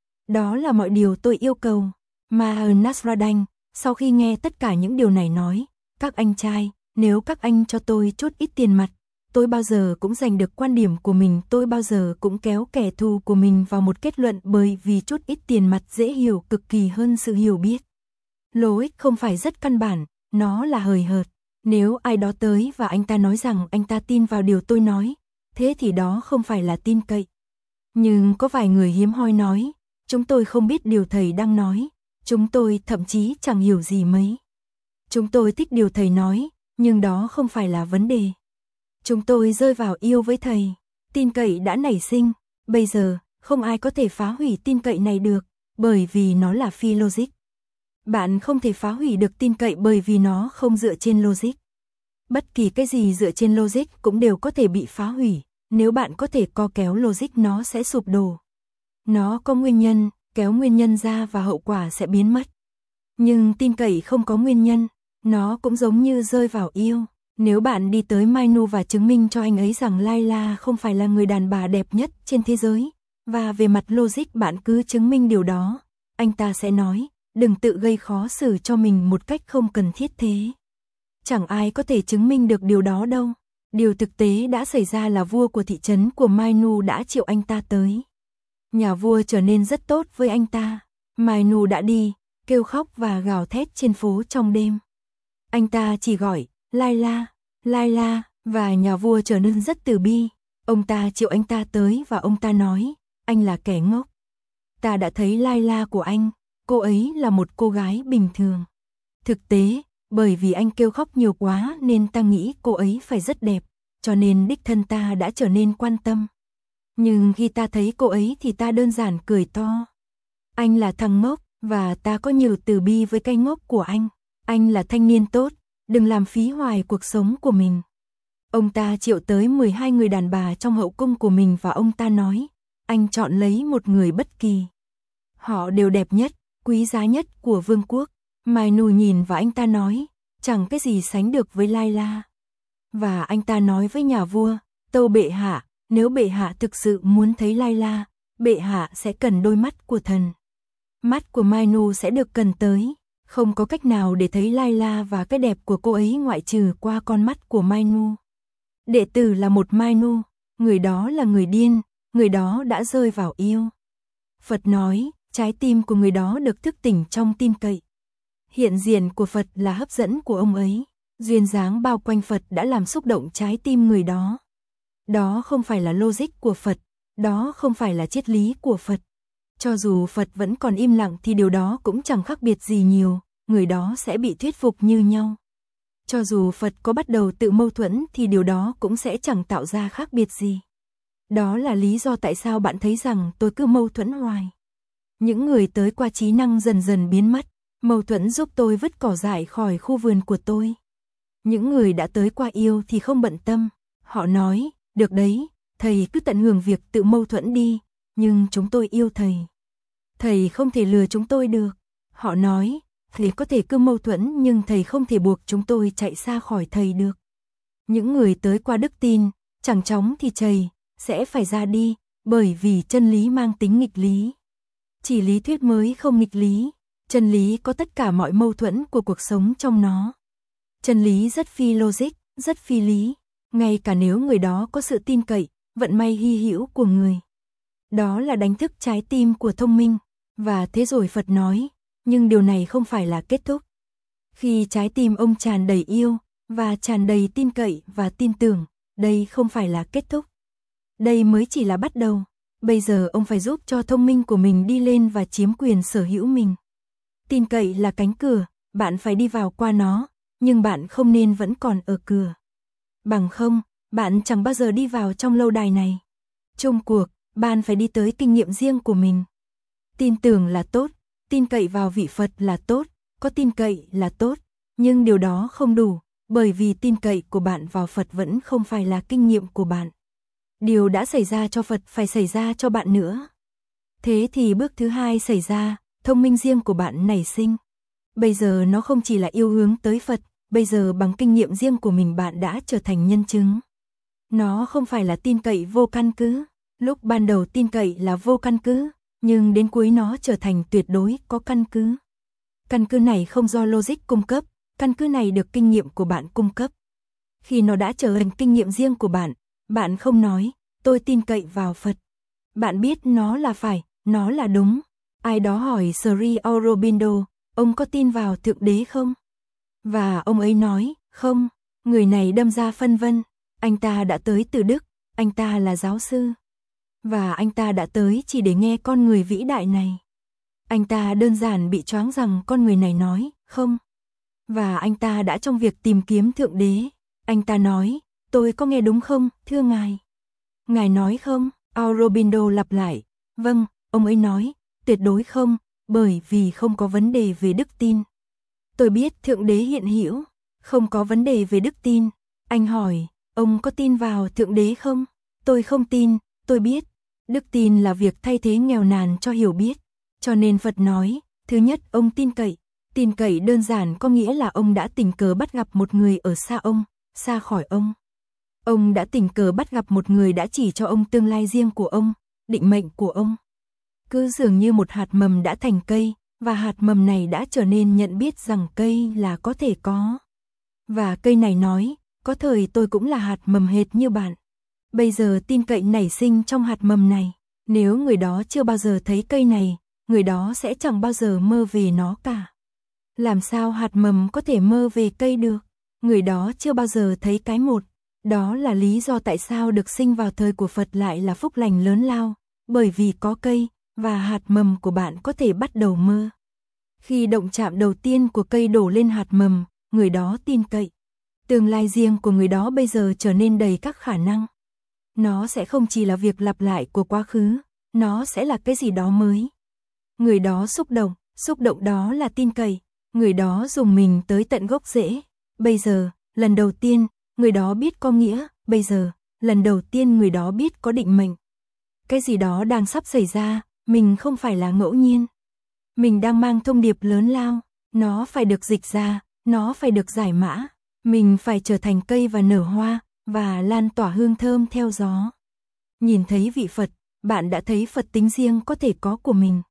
Đó là mọi điều tôi yêu cầu. Maher Nasruddin, sau khi nghe tất cả những điều này nói, các anh trai, nếu các anh cho tôi chút ít tiền mặt, tôi bao giờ cũng giành được quan điểm của mình, tôi bao giờ cũng kéo kẻ thù của mình vào một kết luận bởi vì chút ít tiền mặt dễ hiểu cực kỳ hơn sự hiểu biết. Logic không phải rất căn bản, nó là hời hợt. Nếu ai đó tới và anh ta nói rằng anh ta tin vào điều tôi nói, thế thì đó không phải là tin cậy. Nhưng có vài người hiếm hoi nói, chúng tôi không biết điều thầy đang nói, chúng tôi thậm chí chẳng hiểu gì mấy. Chúng tôi thích điều thầy nói, nhưng đó không phải là vấn đề. Chúng tôi rơi vào yêu với thầy, tin cậy đã nảy sinh, bây giờ không ai có thể phá hủy tin cậy này được, bởi vì nó là phi logic. Bạn không thể phá hủy được tin cậy bởi vì nó không dựa trên logic. Bất kỳ cái gì dựa trên logic cũng đều có thể bị phá hủy, nếu bạn có thể co kéo logic nó sẽ sụp đổ. Nó có nguyên nhân, kéo nguyên nhân ra và hậu quả sẽ biến mất. Nhưng tin cậy không có nguyên nhân, nó cũng giống như rơi vào yêu. Nếu bạn đi tới Mainu và chứng minh cho anh ấy rằng Layla không phải là người đàn bà đẹp nhất trên thế giới, và về mặt logic bạn cứ chứng minh điều đó, anh ta sẽ nói, đừng tự gây khó xử cho mình một cách không cần thiết thế. Chẳng ai có thể chứng minh được điều đó đâu. Điều thực tế đã xảy ra là vua của thị trấn của Mainu đã triệu anh ta tới. Nhà vua trở nên rất tốt với anh ta. Mainu đã đi, kêu khóc và gào thét trên phố trong đêm. Anh ta chỉ gọi, Layla, Layla, và nhà vua trở nên rất từ bi. Ông ta triệu anh ta tới và ông ta nói, anh là kẻ ngốc. Ta đã thấy Layla của anh, cô ấy là một cô gái bình thường. Thực tế, bởi vì anh kêu khóc nhiều quá nên ta nghĩ cô ấy phải rất đẹp, cho nên đích thân ta đã trở nên quan tâm. Nhưng khi ta thấy cô ấy thì ta đơn giản cười to. Anh là thằng ngốc, và ta có nhiều từ bi với cái ngốc của anh. Anh là thanh niên tốt, đừng làm phí hoài cuộc sống của mình. Ông ta triệu tới mười hai người đàn bà trong hậu cung của mình và ông ta nói, anh chọn lấy một người bất kỳ. Họ đều đẹp nhất, quý giá nhất của vương quốc. Mainu nhìn và anh ta nói, chẳng cái gì sánh được với Layla. Và anh ta nói với nhà vua, tâu bệ hạ, nếu bệ hạ thực sự muốn thấy Layla, bệ hạ sẽ cần đôi mắt của thần. Mắt của Mainu sẽ được cần tới, không có cách nào để thấy Layla và cái đẹp của cô ấy ngoại trừ qua con mắt của Mainu. Đệ tử là một Mainu, người đó là người điên, người đó đã rơi vào yêu. Phật nói, trái tim của người đó được thức tỉnh trong tin cậy. Hiện diện của Phật là hấp dẫn của ông ấy, duyên dáng bao quanh Phật đã làm xúc động trái tim người đó. Đó không phải là logic của Phật, đó không phải là triết lý của Phật. Cho dù Phật vẫn còn im lặng thì điều đó cũng chẳng khác biệt gì nhiều, người đó sẽ bị thuyết phục như nhau. Cho dù Phật có bắt đầu tự mâu thuẫn thì điều đó cũng sẽ chẳng tạo ra khác biệt gì. Đó là lý do tại sao bạn thấy rằng tôi cứ mâu thuẫn hoài. Những người tới qua trí năng dần dần biến mất, mâu thuẫn giúp tôi vứt cỏ dại khỏi khu vườn của tôi. Những người đã tới qua yêu thì không bận tâm, họ nói, được đấy, thầy cứ tận hưởng việc tự mâu thuẫn đi, nhưng chúng tôi yêu thầy. Thầy không thể lừa chúng tôi được. Họ nói, thầy có thể cứ mâu thuẫn nhưng thầy không thể buộc chúng tôi chạy xa khỏi thầy được. Những người tới qua đức tin, chẳng chóng thì chày, sẽ phải ra đi, bởi vì chân lý mang tính nghịch lý. Chỉ lý thuyết mới không nghịch lý, chân lý có tất cả mọi mâu thuẫn của cuộc sống trong nó. Chân lý rất phi logic, rất phi lý, ngay cả nếu người đó có sự tin cậy, vận may hy hữu của người. Đó là đánh thức trái tim của thông minh, và thế rồi Phật nói, nhưng điều này không phải là kết thúc. Khi trái tim ông tràn đầy yêu, và tràn đầy tin cậy và tin tưởng, đây không phải là kết thúc. Đây mới chỉ là bắt đầu. Bây giờ ông phải giúp cho thông minh của mình đi lên và chiếm quyền sở hữu mình. Tin cậy là cánh cửa, bạn phải đi vào qua nó, nhưng bạn không nên vẫn còn ở cửa. Bằng không, bạn chẳng bao giờ đi vào trong lâu đài này. Chung cuộc, bạn phải đi tới kinh nghiệm riêng của mình. Tin tưởng là tốt, tin cậy vào vị Phật là tốt, có tin cậy là tốt, nhưng điều đó không đủ, bởi vì tin cậy của bạn vào Phật vẫn không phải là kinh nghiệm của bạn. Điều đã xảy ra cho Phật phải xảy ra cho bạn nữa. Thế thì bước thứ hai xảy ra, thông minh riêng của bạn nảy sinh. Bây giờ nó không chỉ là yêu hướng tới Phật, bây giờ bằng kinh nghiệm riêng của mình bạn đã trở thành nhân chứng. Nó không phải là tin cậy vô căn cứ. Lúc ban đầu tin cậy là vô căn cứ, nhưng đến cuối nó trở thành tuyệt đối có căn cứ. Căn cứ này không do logic cung cấp, căn cứ này được kinh nghiệm của bạn cung cấp. Khi nó đã trở thành kinh nghiệm riêng của bạn, bạn không nói, tôi tin cậy vào Phật. Bạn biết nó là phải, nó là đúng. Ai đó hỏi Sri Aurobindo, ông có tin vào Thượng Đế không? Và ông ấy nói, Không, người này đâm ra phân vân. Anh ta đã tới từ Đức, anh ta là giáo sư. Và anh ta đã tới chỉ để nghe con người vĩ đại này. Anh ta đơn giản bị choáng rằng con người này nói, không. Và anh ta đã trong việc tìm kiếm Thượng Đế. Anh ta nói, tôi có nghe đúng không, thưa ngài? Ngài nói không? Aurobindo lặp lại, vâng, ông ấy nói, tuyệt đối không, bởi vì không có vấn đề về đức tin. Tôi biết Thượng Đế hiện hữu, không có vấn đề về đức tin. Anh hỏi, ông có tin vào Thượng Đế không? Tôi không tin, tôi biết. Đức tin là việc thay thế nghèo nàn cho hiểu biết. Cho nên Phật nói, thứ nhất ông tin cậy. Tin cậy đơn giản có nghĩa là ông đã tình cờ bắt gặp một người ở xa ông, xa khỏi ông. Ông đã tình cờ bắt gặp một người đã chỉ cho ông tương lai riêng của ông, định mệnh của ông. Cứ dường như một hạt mầm đã thành cây, và hạt mầm này đã trở nên nhận biết rằng cây là có thể có. Và cây này nói, có thời tôi cũng là hạt mầm hệt như bạn. Bây giờ tin cậy nảy sinh trong hạt mầm này. Nếu người đó chưa bao giờ thấy cây này, người đó sẽ chẳng bao giờ mơ về nó cả. Làm sao hạt mầm có thể mơ về cây được? Người đó chưa bao giờ thấy cái một. Đó là lý do tại sao được sinh vào thời của Phật lại là phúc lành lớn lao. Bởi vì có cây, và hạt mầm của bạn có thể bắt đầu mơ. Khi động chạm đầu tiên của cây đổ lên hạt mầm, người đó tin cậy. Tương lai riêng của người đó bây giờ trở nên đầy các khả năng. Nó sẽ không chỉ là việc lặp lại của quá khứ, nó sẽ là cái gì đó mới. Người đó xúc động, xúc động đó là tin cậy. Người đó dùng mình tới tận gốc rễ. Bây giờ, lần đầu tiên, người đó biết có nghĩa. Bây giờ, lần đầu tiên người đó biết có định mệnh. Cái gì đó đang sắp xảy ra, mình không phải là ngẫu nhiên. Mình đang mang thông điệp lớn lao, nó phải được dịch ra, nó phải được giải mã. Mình phải trở thành cây và nở hoa, và lan tỏa hương thơm theo gió. Nhìn thấy vị Phật, bạn đã thấy Phật tính riêng có thể có của mình.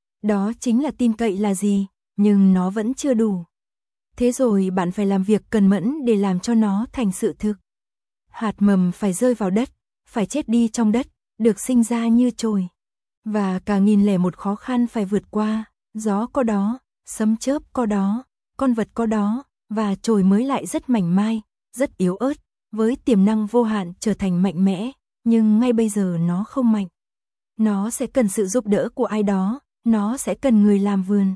Đó chính là tin cậy là gì, nhưng nó vẫn chưa đủ. Thế rồi bạn phải làm việc cần mẫn để làm cho nó thành sự thực. Hạt mầm phải rơi vào đất, phải chết đi trong đất, được sinh ra như chồi. Và cả nghìn lẻ một khó khăn phải vượt qua, gió có đó, sấm chớp có đó, con vật có đó, và chồi mới lại rất mảnh mai, rất yếu ớt, với tiềm năng vô hạn trở thành mạnh mẽ, nhưng ngay bây giờ nó không mạnh. Nó sẽ cần sự giúp đỡ của ai đó, nó sẽ cần người làm vườn.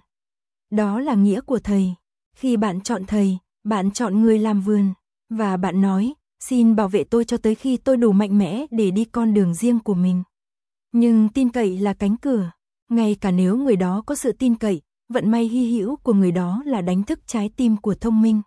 Đó là nghĩa của thầy. Khi bạn chọn thầy, bạn chọn người làm vườn, và bạn nói, xin bảo vệ tôi cho tới khi tôi đủ mạnh mẽ để đi con đường riêng của mình. Nhưng tin cậy là cánh cửa, ngay cả nếu người đó có sự tin cậy, vận may hy hữu của người đó là đánh thức trái tim của thông minh.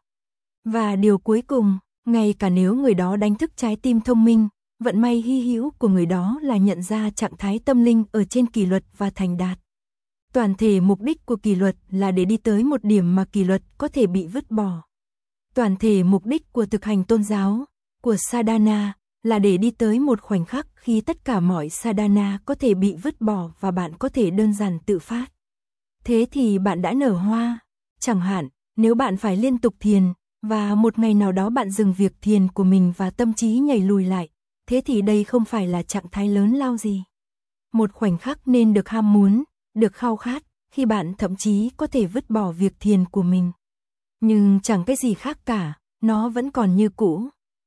Và điều cuối cùng, ngay cả nếu người đó đánh thức trái tim thông minh, vận may hy hữu của người đó là nhận ra trạng thái tâm linh ở trên kỷ luật và thành đạt. Toàn thể mục đích của kỷ luật là để đi tới một điểm mà kỷ luật có thể bị vứt bỏ. Toàn thể mục đích của thực hành tôn giáo, của sadhana, là để đi tới một khoảnh khắc khi tất cả mọi sadhana có thể bị vứt bỏ và bạn có thể đơn giản tự phát. Thế thì bạn đã nở hoa. Chẳng hạn, nếu bạn phải liên tục thiền, và một ngày nào đó bạn dừng việc thiền của mình và tâm trí nhảy lùi lại, thế thì đây không phải là trạng thái lớn lao gì. Một khoảnh khắc nên được ham muốn, được khao khát, khi bạn thậm chí có thể vứt bỏ việc thiền của mình. Nhưng chẳng cái gì khác cả, nó vẫn còn như cũ.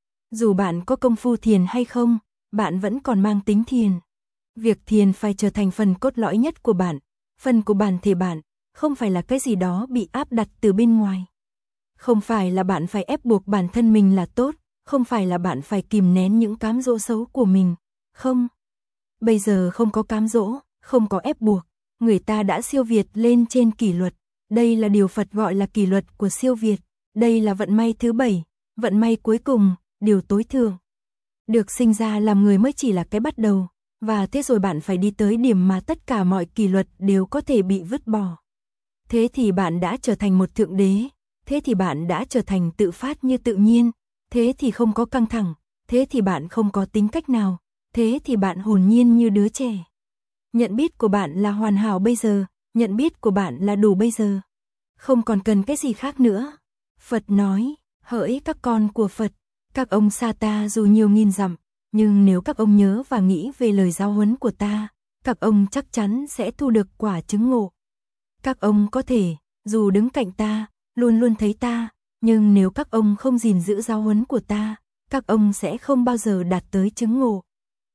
Dù bạn có công phu thiền hay không, bạn vẫn còn mang tính thiền. Việc thiền phải trở thành phần cốt lõi nhất của bạn, phần của bản thể bạn, không phải là cái gì đó bị áp đặt từ bên ngoài. Không phải là bạn phải ép buộc bản thân mình là tốt, không phải là bạn phải kìm nén những cám dỗ xấu của mình, không. Bây giờ không có cám dỗ, không có ép buộc, người ta đã siêu việt lên trên kỷ luật. Đây là điều Phật gọi là kỷ luật của siêu việt, đây là vận may thứ bảy, vận may cuối cùng, điều tối thượng. Được sinh ra làm người mới chỉ là cái bắt đầu, và thế rồi bạn phải đi tới điểm mà tất cả mọi kỷ luật đều có thể bị vứt bỏ. Thế thì bạn đã trở thành một thượng đế, thế thì bạn đã trở thành tự phát như tự nhiên, thế thì không có căng thẳng, thế thì bạn không có tính cách nào, thế thì bạn hồn nhiên như đứa trẻ. Nhận biết của bạn là hoàn hảo bây giờ, nhận biết của bạn là đủ bây giờ. Không còn cần cái gì khác nữa. Phật nói, hỡi các con của Phật, các ông xa ta dù nhiều nghìn dặm, nhưng nếu các ông nhớ và nghĩ về lời giáo huấn của ta, các ông chắc chắn sẽ thu được quả chứng ngộ. Các ông có thể, dù đứng cạnh ta, luôn luôn thấy ta, Nhưng nếu các ông không gìn giữ giáo huấn của ta, các ông sẽ không bao giờ đạt tới chứng ngộ.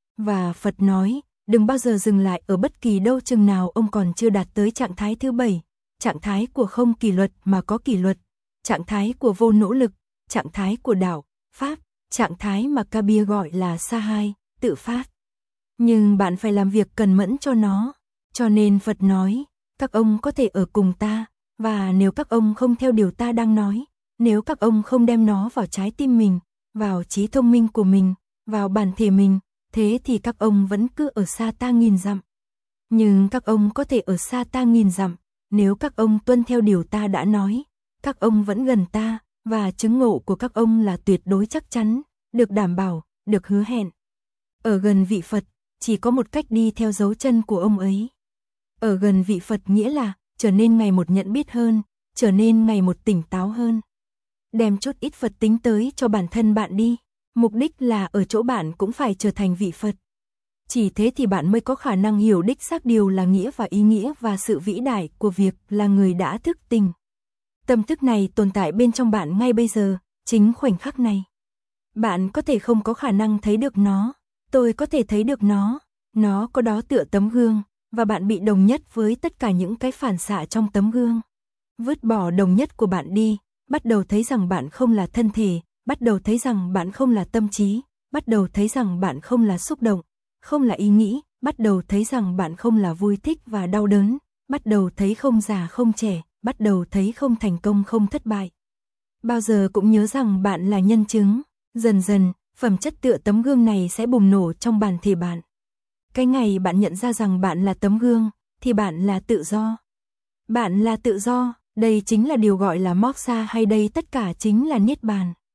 Và Phật nói, đừng bao giờ dừng lại ở bất kỳ đâu chừng nào ông còn chưa đạt tới trạng thái thứ bảy, trạng thái của không kỷ luật mà có kỷ luật, trạng thái của vô nỗ lực, trạng thái của đạo, pháp, trạng thái mà Kabir gọi là sa hai, tự phát. Nhưng bạn phải làm việc cần mẫn cho nó, cho nên Phật nói, các ông có thể ở cùng ta, và nếu các ông không theo điều ta đang nói, nếu các ông không đem nó vào trái tim mình, vào trí thông minh của mình, vào bản thể mình, thế thì các ông vẫn cứ ở xa ta nghìn dặm. Nhưng các ông có thể ở xa ta nghìn dặm, nếu các ông tuân theo điều ta đã nói, các ông vẫn gần ta, và chứng ngộ của các ông là tuyệt đối chắc chắn, được đảm bảo, được hứa hẹn. Ở gần vị Phật, chỉ có một cách đi theo dấu chân của ông ấy. Ở gần vị Phật nghĩa là trở nên ngày một nhận biết hơn, trở nên ngày một tỉnh táo hơn. Đem chút ít Phật tính tới cho bản thân bạn đi, mục đích là ở chỗ bạn cũng phải trở thành vị Phật. Chỉ thế thì bạn mới có khả năng hiểu đích xác điều là nghĩa và ý nghĩa và sự vĩ đại của việc là người đã thức tỉnh. Tâm thức này tồn tại bên trong bạn ngay bây giờ, chính khoảnh khắc này. Bạn có thể không có khả năng thấy được nó, tôi có thể thấy được nó, nó có đó tựa tấm gương, và bạn bị đồng nhất với tất cả những cái phản xạ trong tấm gương. Vứt bỏ đồng nhất của bạn đi, bắt đầu thấy rằng bạn không là thân thể, bắt đầu thấy rằng bạn không là tâm trí, bắt đầu thấy rằng bạn không là xúc động, không là ý nghĩ, bắt đầu thấy rằng bạn không là vui thích và đau đớn, bắt đầu thấy không già không trẻ, bắt đầu thấy không thành công không thất bại. Bao giờ cũng nhớ rằng bạn là nhân chứng, dần dần, phẩm chất tựa tấm gương này sẽ bùng nổ trong bản thể bạn. Cái ngày bạn nhận ra rằng bạn là tấm gương, thì bạn là tự do. Bạn là tự do, đây chính là điều gọi là moksha hay đây tất cả chính là niết bàn.